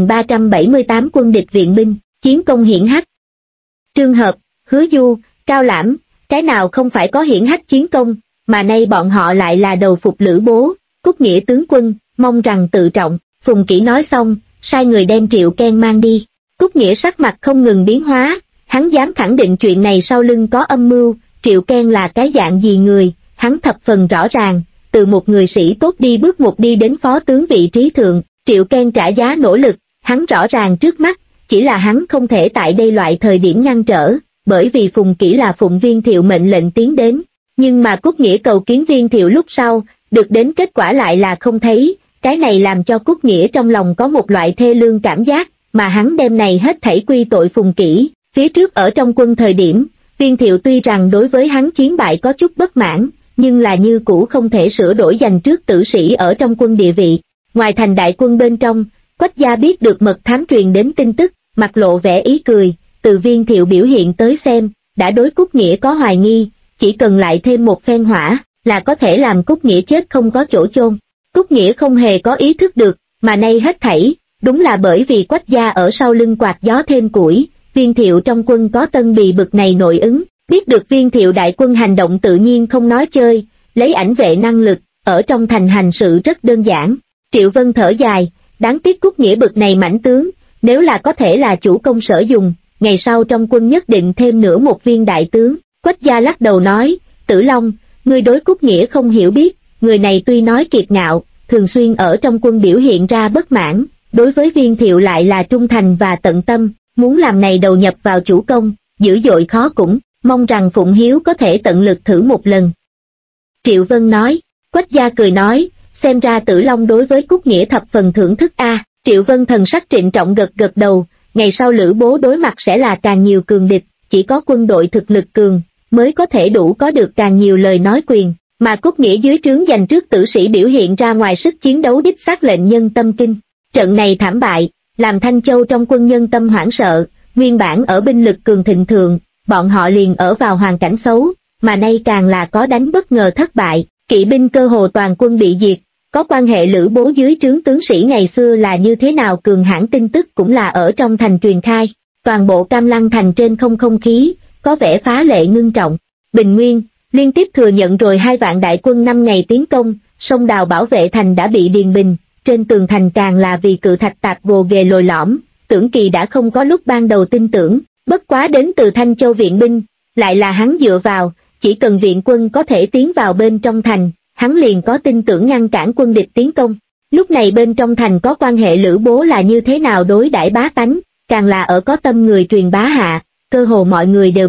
1378 quân địch viện binh, chiến công hiển hách. Trường hợp, Hứa Du, Cao Lãm, cái nào không phải có hiển hách chiến công, mà nay bọn họ lại là đầu phục Lữ Bố. Cúc Nghĩa tướng quân, mong rằng tự trọng. Phùng Kỷ nói xong, sai người đem Triệu Ken mang đi. Cúc Nghĩa sắc mặt không ngừng biến hóa, hắn dám khẳng định chuyện này sau lưng có âm mưu. Triệu Ken là cái dạng gì người, hắn thập phần rõ ràng, từ một người sĩ tốt đi bước một đi đến phó tướng vị trí thượng. Triệu Ken trả giá nỗ lực, hắn rõ ràng trước mắt, chỉ là hắn không thể tại đây loại thời điểm ngăn trở, bởi vì Phùng Kỷ là phụng Viên Thiệu mệnh lệnh tiến đến. Nhưng mà Cúc Nghĩa cầu kiến Viên Thiệu lúc sau, được đến kết quả lại là không thấy, cái này làm cho Cúc Nghĩa trong lòng có một loại thê lương cảm giác, mà hắn đem này hết thảy quy tội Phùng Kỷ. Phía trước ở trong quân thời điểm, Viên Thiệu tuy rằng đối với hắn chiến bại có chút bất mãn, nhưng là như cũ không thể sửa đổi dành trước tử sĩ ở trong quân địa vị. Ngoài thành đại quân bên trong, Quách gia biết được mật thám truyền đến tin tức, mặt lộ vẻ ý cười, từ Viên Thiệu biểu hiện tới xem, đã đối Cúc Nghĩa có hoài nghi, chỉ cần lại thêm một phen hỏa, là có thể làm Cúc Nghĩa chết không có chỗ chôn. Cúc Nghĩa không hề có ý thức được, mà nay hết thảy, đúng là bởi vì Quách gia ở sau lưng quạt gió thêm củi. Viên Thiệu trong quân có Tân Bì bực này nội ứng, biết được Viên Thiệu đại quân hành động tự nhiên không nói chơi, lấy ảnh vệ năng lực, ở trong thành hành sự rất đơn giản. Triệu Vân thở dài, đáng tiếc Cúc Nghĩa bực này mãnh tướng, nếu là có thể là chủ công sở dùng, ngày sau trong quân nhất định thêm nữa một viên đại tướng. Quách gia lắc đầu nói, Tử Long, ngươi đối Cúc Nghĩa không hiểu biết, người này tuy nói kiệt ngạo, thường xuyên ở trong quân biểu hiện ra bất mãn, đối với Viên Thiệu lại là trung thành và tận tâm, muốn làm này đầu nhập vào chủ công, dữ dội khó cũng, mong rằng Phụng Hiếu có thể tận lực thử một lần. Triệu Vân nói. Quách gia cười nói, xem ra Tử Long đối với Cúc Nghĩa thập phần thưởng thức a. Triệu Vân thần sắc trịnh trọng gật gật đầu, ngày sau Lữ Bố đối mặt sẽ là càng nhiều cường địch, chỉ có quân đội thực lực cường, mới có thể đủ có được càng nhiều lời nói quyền, mà Cúc Nghĩa dưới trướng dành trước tử sĩ biểu hiện ra ngoài sức chiến đấu đích xác lệnh nhân tâm kinh. Trận này thảm bại, làm Thanh Châu trong quân nhân tâm hoảng sợ, nguyên bản ở binh lực cường thịnh thượng, bọn họ liền ở vào hoàn cảnh xấu, mà nay càng là có đánh bất ngờ thất bại, kỵ binh cơ hồ toàn quân bị diệt, có quan hệ Lữ Bố dưới trướng tướng sĩ ngày xưa là như thế nào cường hãn tin tức cũng là ở trong thành truyền khai, toàn bộ Cam Lăng thành trên không khí, có vẻ phá lệ ngưng trọng. Bình Nguyên, liên tiếp thừa nhận rồi 2 vạn đại quân 5 ngày tiến công, sông đào bảo vệ thành đã bị điền bình, trên tường thành càng là vì cự thạch tạp gồ ghề lồi lõm, Tưởng Kỳ đã không có lúc ban đầu tin tưởng, bất quá đến từ Thanh Châu viện binh, lại là hắn dựa vào, chỉ cần viện quân có thể tiến vào bên trong thành, hắn liền có tin tưởng ngăn cản quân địch tiến công. Lúc này bên trong thành có quan hệ Lữ Bố là như thế nào đối đãi bá tánh, càng là ở có tâm người truyền bá hạ, cơ hồ mọi người đều biết,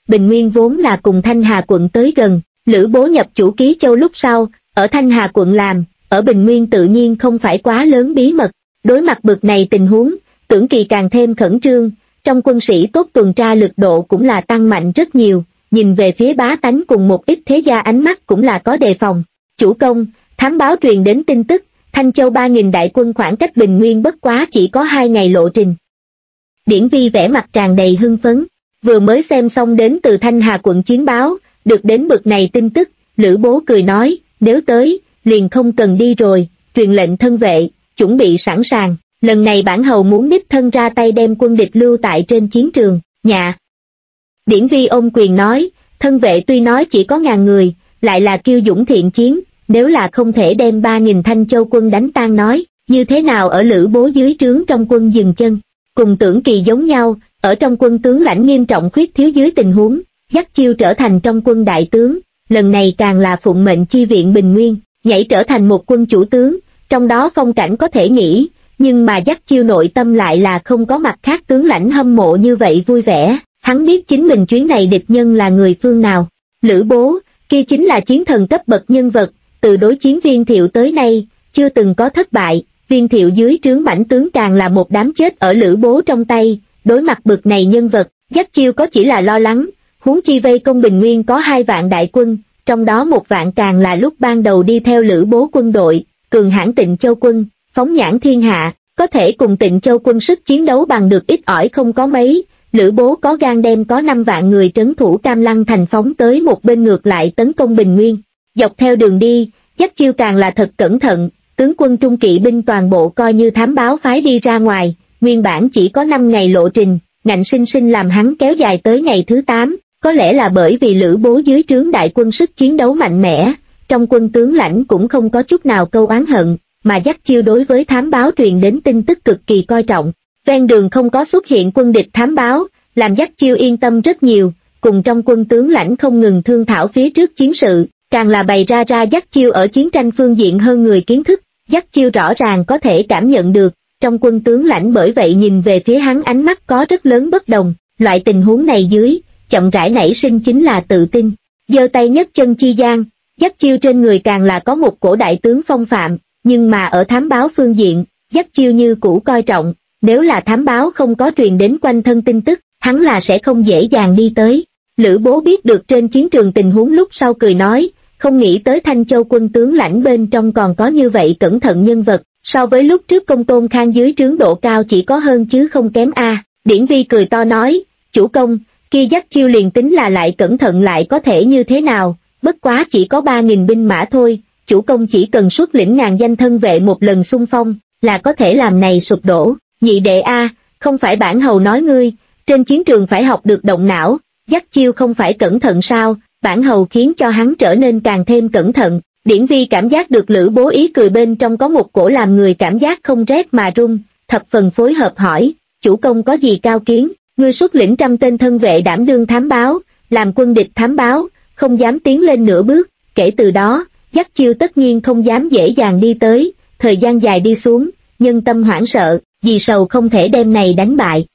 Bình Nguyên vốn là cùng Thanh Hà quận tới gần, Lữ Bố nhập chủ Ký Châu lúc sau, ở Thanh Hà quận làm, ở Bình Nguyên tự nhiên không phải quá lớn bí mật. Đối mặt bực này tình huống, Tưởng Kỳ càng thêm khẩn trương, trong quân sĩ tốt tuần tra lực độ cũng là tăng mạnh rất nhiều, nhìn về phía bá tánh cùng một ít thế gia ánh mắt cũng là có đề phòng. Chủ công, thám báo truyền đến tin tức, Thanh Châu 3.000 đại quân khoảng cách Bình Nguyên bất quá chỉ có 2 ngày lộ trình. Điển Vi vẻ mặt tràn đầy hưng phấn, vừa mới xem xong đến từ Thanh Hà quận chiến báo, được đến bực này tin tức, Lữ Bố cười nói, nếu tới, liền không cần đi rồi, truyền lệnh thân vệ, chuẩn bị sẵn sàng, lần này bản hầu muốn đích thân ra tay đem quân địch lưu tại trên chiến trường, nhà. Điển Vi ôm quyền nói, thân vệ tuy nói chỉ có 1000 người, lại là kiêu dũng thiện chiến, nếu là không thể đem 3.000 Thanh Châu quân đánh tan nói, như thế nào ở Lữ Bố dưới trướng trong quân dừng chân, cùng Tưởng Kỳ giống nhau, ở trong quân tướng lãnh nghiêm trọng khuyết thiếu dưới tình huống, Dắt Chiêu trở thành trong quân đại tướng, lần này càng là phụng mệnh chi viện Bình Nguyên, nhảy trở thành một quân chủ tướng, trong đó phong cảnh có thể nghĩ, nhưng mà Dắt Chiêu nội tâm lại là không có mặt khác tướng lãnh hâm mộ như vậy vui vẻ, hắn biết chính mình chuyến này địch nhân là người phương nào. Lữ Bố, kia chính là chiến thần cấp bậc nhân vật, từ đối chiến Viên Thiệu tới nay, chưa từng có thất bại, Viên Thiệu dưới trướng mãnh tướng càng là một đám chết ở Lữ Bố trong tay, đối mặt bực này nhân vật, Dắt Chiêu có chỉ là lo lắng, huống chi vây công Bình Nguyên có 2 vạn đại quân, trong đó 1 vạn càng là lúc ban đầu đi theo Lữ Bố quân đội, cường hãn Tịnh Châu quân, phóng nhãn thiên hạ, có thể cùng Tịnh Châu quân sức chiến đấu bằng được ít ỏi không có mấy. Lữ Bố có gan đem có 5 vạn người trấn thủ Cam Lăng thành phóng tới một bên ngược lại tấn công Bình Nguyên. Dọc theo đường đi, Dắt Chiêu càng là thật cẩn thận, tướng quân trung kỵ binh toàn bộ coi như thám báo phái đi ra ngoài, nguyên bản chỉ có 5 ngày lộ trình, ngạnh sinh sinh làm hắn kéo dài tới ngày thứ 8, có lẽ là bởi vì Lữ Bố dưới trướng đại quân sức chiến đấu mạnh mẽ, trong quân tướng lãnh cũng không có chút nào câu oán hận, mà Dắt Chiêu đối với thám báo truyền đến tin tức cực kỳ coi trọng. Ven đường không có xuất hiện quân địch thám báo, làm Dắt Chiêu yên tâm rất nhiều, cùng trong quân tướng lãnh không ngừng thương thảo phía trước chiến sự, càng là bày ra Dắt Chiêu ở chiến tranh phương diện hơn người kiến thức. Dắt Chiêu rõ ràng có thể cảm nhận được, trong quân tướng lãnh bởi vậy nhìn về phía hắn ánh mắt có rất lớn bất đồng, loại tình huống này dưới, chậm rãi nảy sinh chính là tự tin. Giơ tay nhấc chân chi gian, Dắt Chiêu trên người càng là có một cổ đại tướng phong phạm, nhưng mà ở thám báo phương diện, Dắt Chiêu như cũ coi trọng, nếu là thám báo không có truyền đến quanh thân tin tức, hắn là sẽ không dễ dàng đi tới. Lữ Bố biết được trên chiến trường tình huống lúc sau cười nói, không nghĩ tới Thanh Châu quân tướng lãnh bên trong còn có như vậy cẩn thận nhân vật, so với lúc trước Công Tôn Khang dưới trướng độ cao chỉ có hơn chứ không kém a. Điển Vi cười to nói, chủ công, kia Dắt Chiêu liền tính là lại cẩn thận lại có thể như thế nào, bất quá chỉ có 3.000 binh mã thôi, chủ công chỉ cần xuất lĩnh 1000 danh thân vệ một lần xung phong, là có thể làm này sụp đổ. Nhị đệ a, không phải bản hầu nói ngươi, trên chiến trường phải học được động não, Dắt Chiêu không phải cẩn thận sao, bản hầu khiến cho hắn trở nên càng thêm cẩn thận. Điển Vi cảm giác được Lữ Bố ý cười bên trong có một cổ làm người cảm giác không rét mà run, thập phần phối hợp hỏi, chủ công có gì cao kiến, ngươi xuất lĩnh 100 tên thân vệ đảm đương thám báo, làm quân địch thám báo, không dám tiến lên nửa bước, kể từ đó, Dắt Chiêu tất nhiên không dám dễ dàng đi tới, thời gian dài đi xuống, nhân tâm hoảng sợ, vì sầu không thể đem này đánh bại.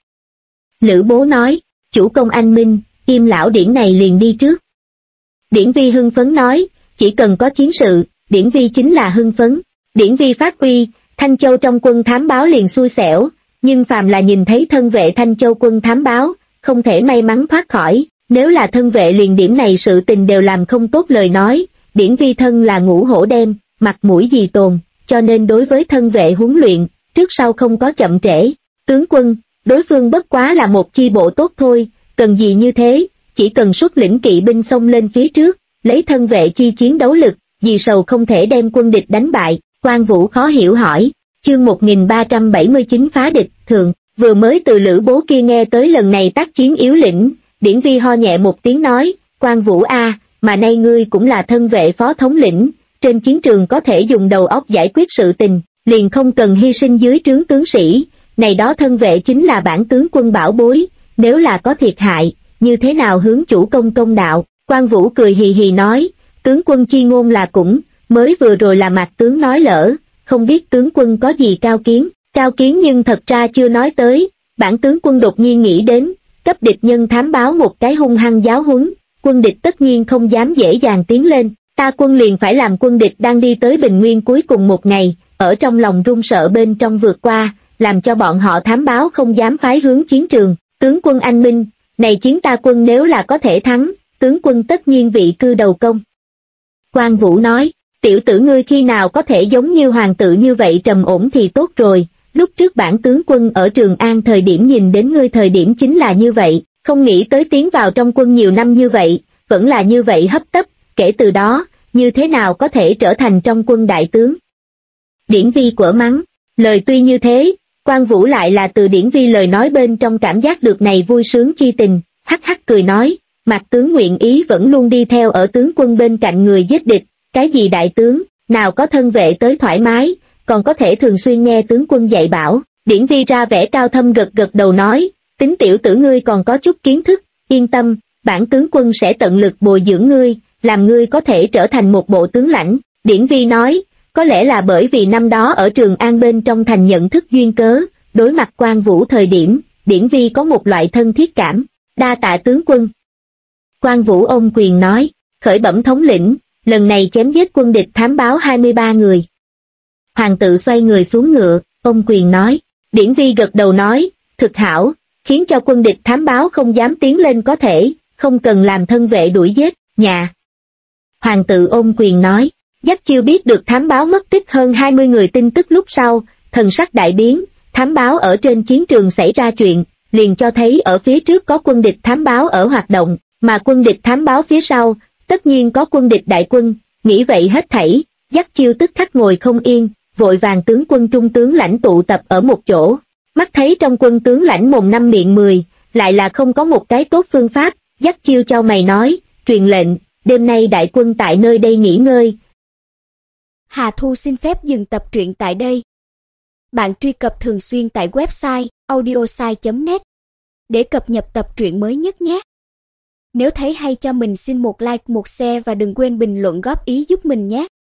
Lữ Bố nói, chủ công anh minh, Im lão Điển này liền đi trước. Điển Vi hưng phấn nói, chỉ cần có chiến sự, Điển Vi chính là hưng phấn. Điển Vi phát uy, Thanh Châu trong quân thám báo liền xui xẻo, nhưng phàm là nhìn thấy thân vệ Thanh Châu quân thám báo, không thể may mắn thoát khỏi, nếu là thân vệ liền điểm này sự tình đều làm không tốt lời nói, Điển Vi thân là ngũ hổ đem, mặt mũi gì tồn, cho nên đối với thân vệ huấn luyện, trước sau không có chậm trễ. Tướng quân, đối phương bất quá là một chi bộ tốt thôi, cần gì như thế, chỉ cần xuất lĩnh kỵ binh xông lên phía trước, lấy thân vệ chi chiến đấu lực, vì sầu không thể đem quân địch đánh bại. Quan Vũ khó hiểu hỏi, chương 1379 phá địch, thường, vừa mới từ Lữ Bố kia nghe tới lần này tác chiến yếu lĩnh, Điển Vi ho nhẹ một tiếng nói, Quan Vũ a, mà nay ngươi cũng là thân vệ phó thống lĩnh, trên chiến trường có thể dùng đầu óc giải quyết sự tình, liền không cần hy sinh dưới trướng tướng sĩ, này đó thân vệ chính là bản tướng quân bảo bối, nếu là có thiệt hại, như thế nào hướng chủ công công đạo. Quan Vũ cười hì hì nói, tướng quân chi ngôn là cũng, mới vừa rồi là Mạc tướng nói lỡ, không biết tướng quân có gì cao kiến nhưng thật ra chưa nói tới, bản tướng quân đột nhiên nghĩ đến, cấp địch nhân thám báo một cái hung hăng giáo huấn, quân địch tất nhiên không dám dễ dàng tiến lên, ta quân liền phải làm quân địch đang đi tới Bình Nguyên cuối cùng một ngày, ở trong lòng run sợ bên trong vượt qua, làm cho bọn họ thám báo không dám phái hướng chiến trường, tướng quân anh minh, này chiến ta quân nếu là có thể thắng, tướng quân tất nhiên vị cư đầu công. Quan Vũ nói, tiểu tử ngươi khi nào có thể giống như hoàng tử như vậy trầm ổn thì tốt rồi, lúc trước bản tướng quân ở Trường An thời điểm nhìn đến ngươi thời điểm chính là như vậy, không nghĩ tới tiến vào trong quân nhiều năm như vậy, vẫn là như vậy hấp tấp, kể từ đó, như thế nào có thể trở thành trong quân đại tướng. Điển Vi quở mắng, lời tuy như thế, Quan Vũ lại là từ Điển Vi lời nói bên trong cảm giác được này vui sướng chi tình, hắc hắc cười nói, Mạc tướng nguyện ý vẫn luôn đi theo ở tướng quân bên cạnh người giết địch, cái gì đại tướng, nào có thân vệ tới thoải mái, còn có thể thường xuyên nghe tướng quân dạy bảo. Điển Vi ra vẻ cao thâm gật gật đầu nói, tính tiểu tử ngươi còn có chút kiến thức, yên tâm, bản tướng quân sẽ tận lực bồi dưỡng ngươi, làm ngươi có thể trở thành một bộ tướng lãnh. Điển Vi nói, có lẽ là bởi vì năm đó ở Trường An bên trong thành nhận thức duyên cớ, đối mặt Quan Vũ thời điểm, Điển Vi có một loại thân thiết cảm, đa tạ tướng quân. Quan Vũ ôm quyền nói, khởi bẩm thống lĩnh, lần này chém giết quân địch thám báo 23 người. Hoàng tự xoay người xuống ngựa, ôm quyền nói, Điển Vi gật đầu nói, thực hảo, khiến cho quân địch thám báo không dám tiến lên có thể, không cần làm thân vệ đuổi giết, nhà. Hoàng tự ôm quyền nói, Dắt Chiêu biết được thám báo mất tích hơn 20 người tin tức lúc sau, thần sắc đại biến, thám báo ở trên chiến trường xảy ra chuyện, liền cho thấy ở phía trước có quân địch thám báo ở hoạt động, mà quân địch thám báo phía sau, tất nhiên có quân địch đại quân, nghĩ vậy hết thảy, Dắt Chiêu tức khắc ngồi không yên, vội vàng tướng quân trung tướng lãnh tụ tập ở một chỗ, mắt thấy trong quân tướng lãnh mồm năm miệng 10, lại là không có một cái tốt phương pháp, Dắt Chiêu chau mày nói, truyền lệnh, đêm nay đại quân tại nơi đây nghỉ ngơi. Hà Thu xin phép dừng tập truyện tại đây. Bạn truy cập thường xuyên tại website audiosai.net để cập nhật tập truyện mới nhất nhé. Nếu thấy hay cho mình xin một like, một share và đừng quên bình luận góp ý giúp mình nhé.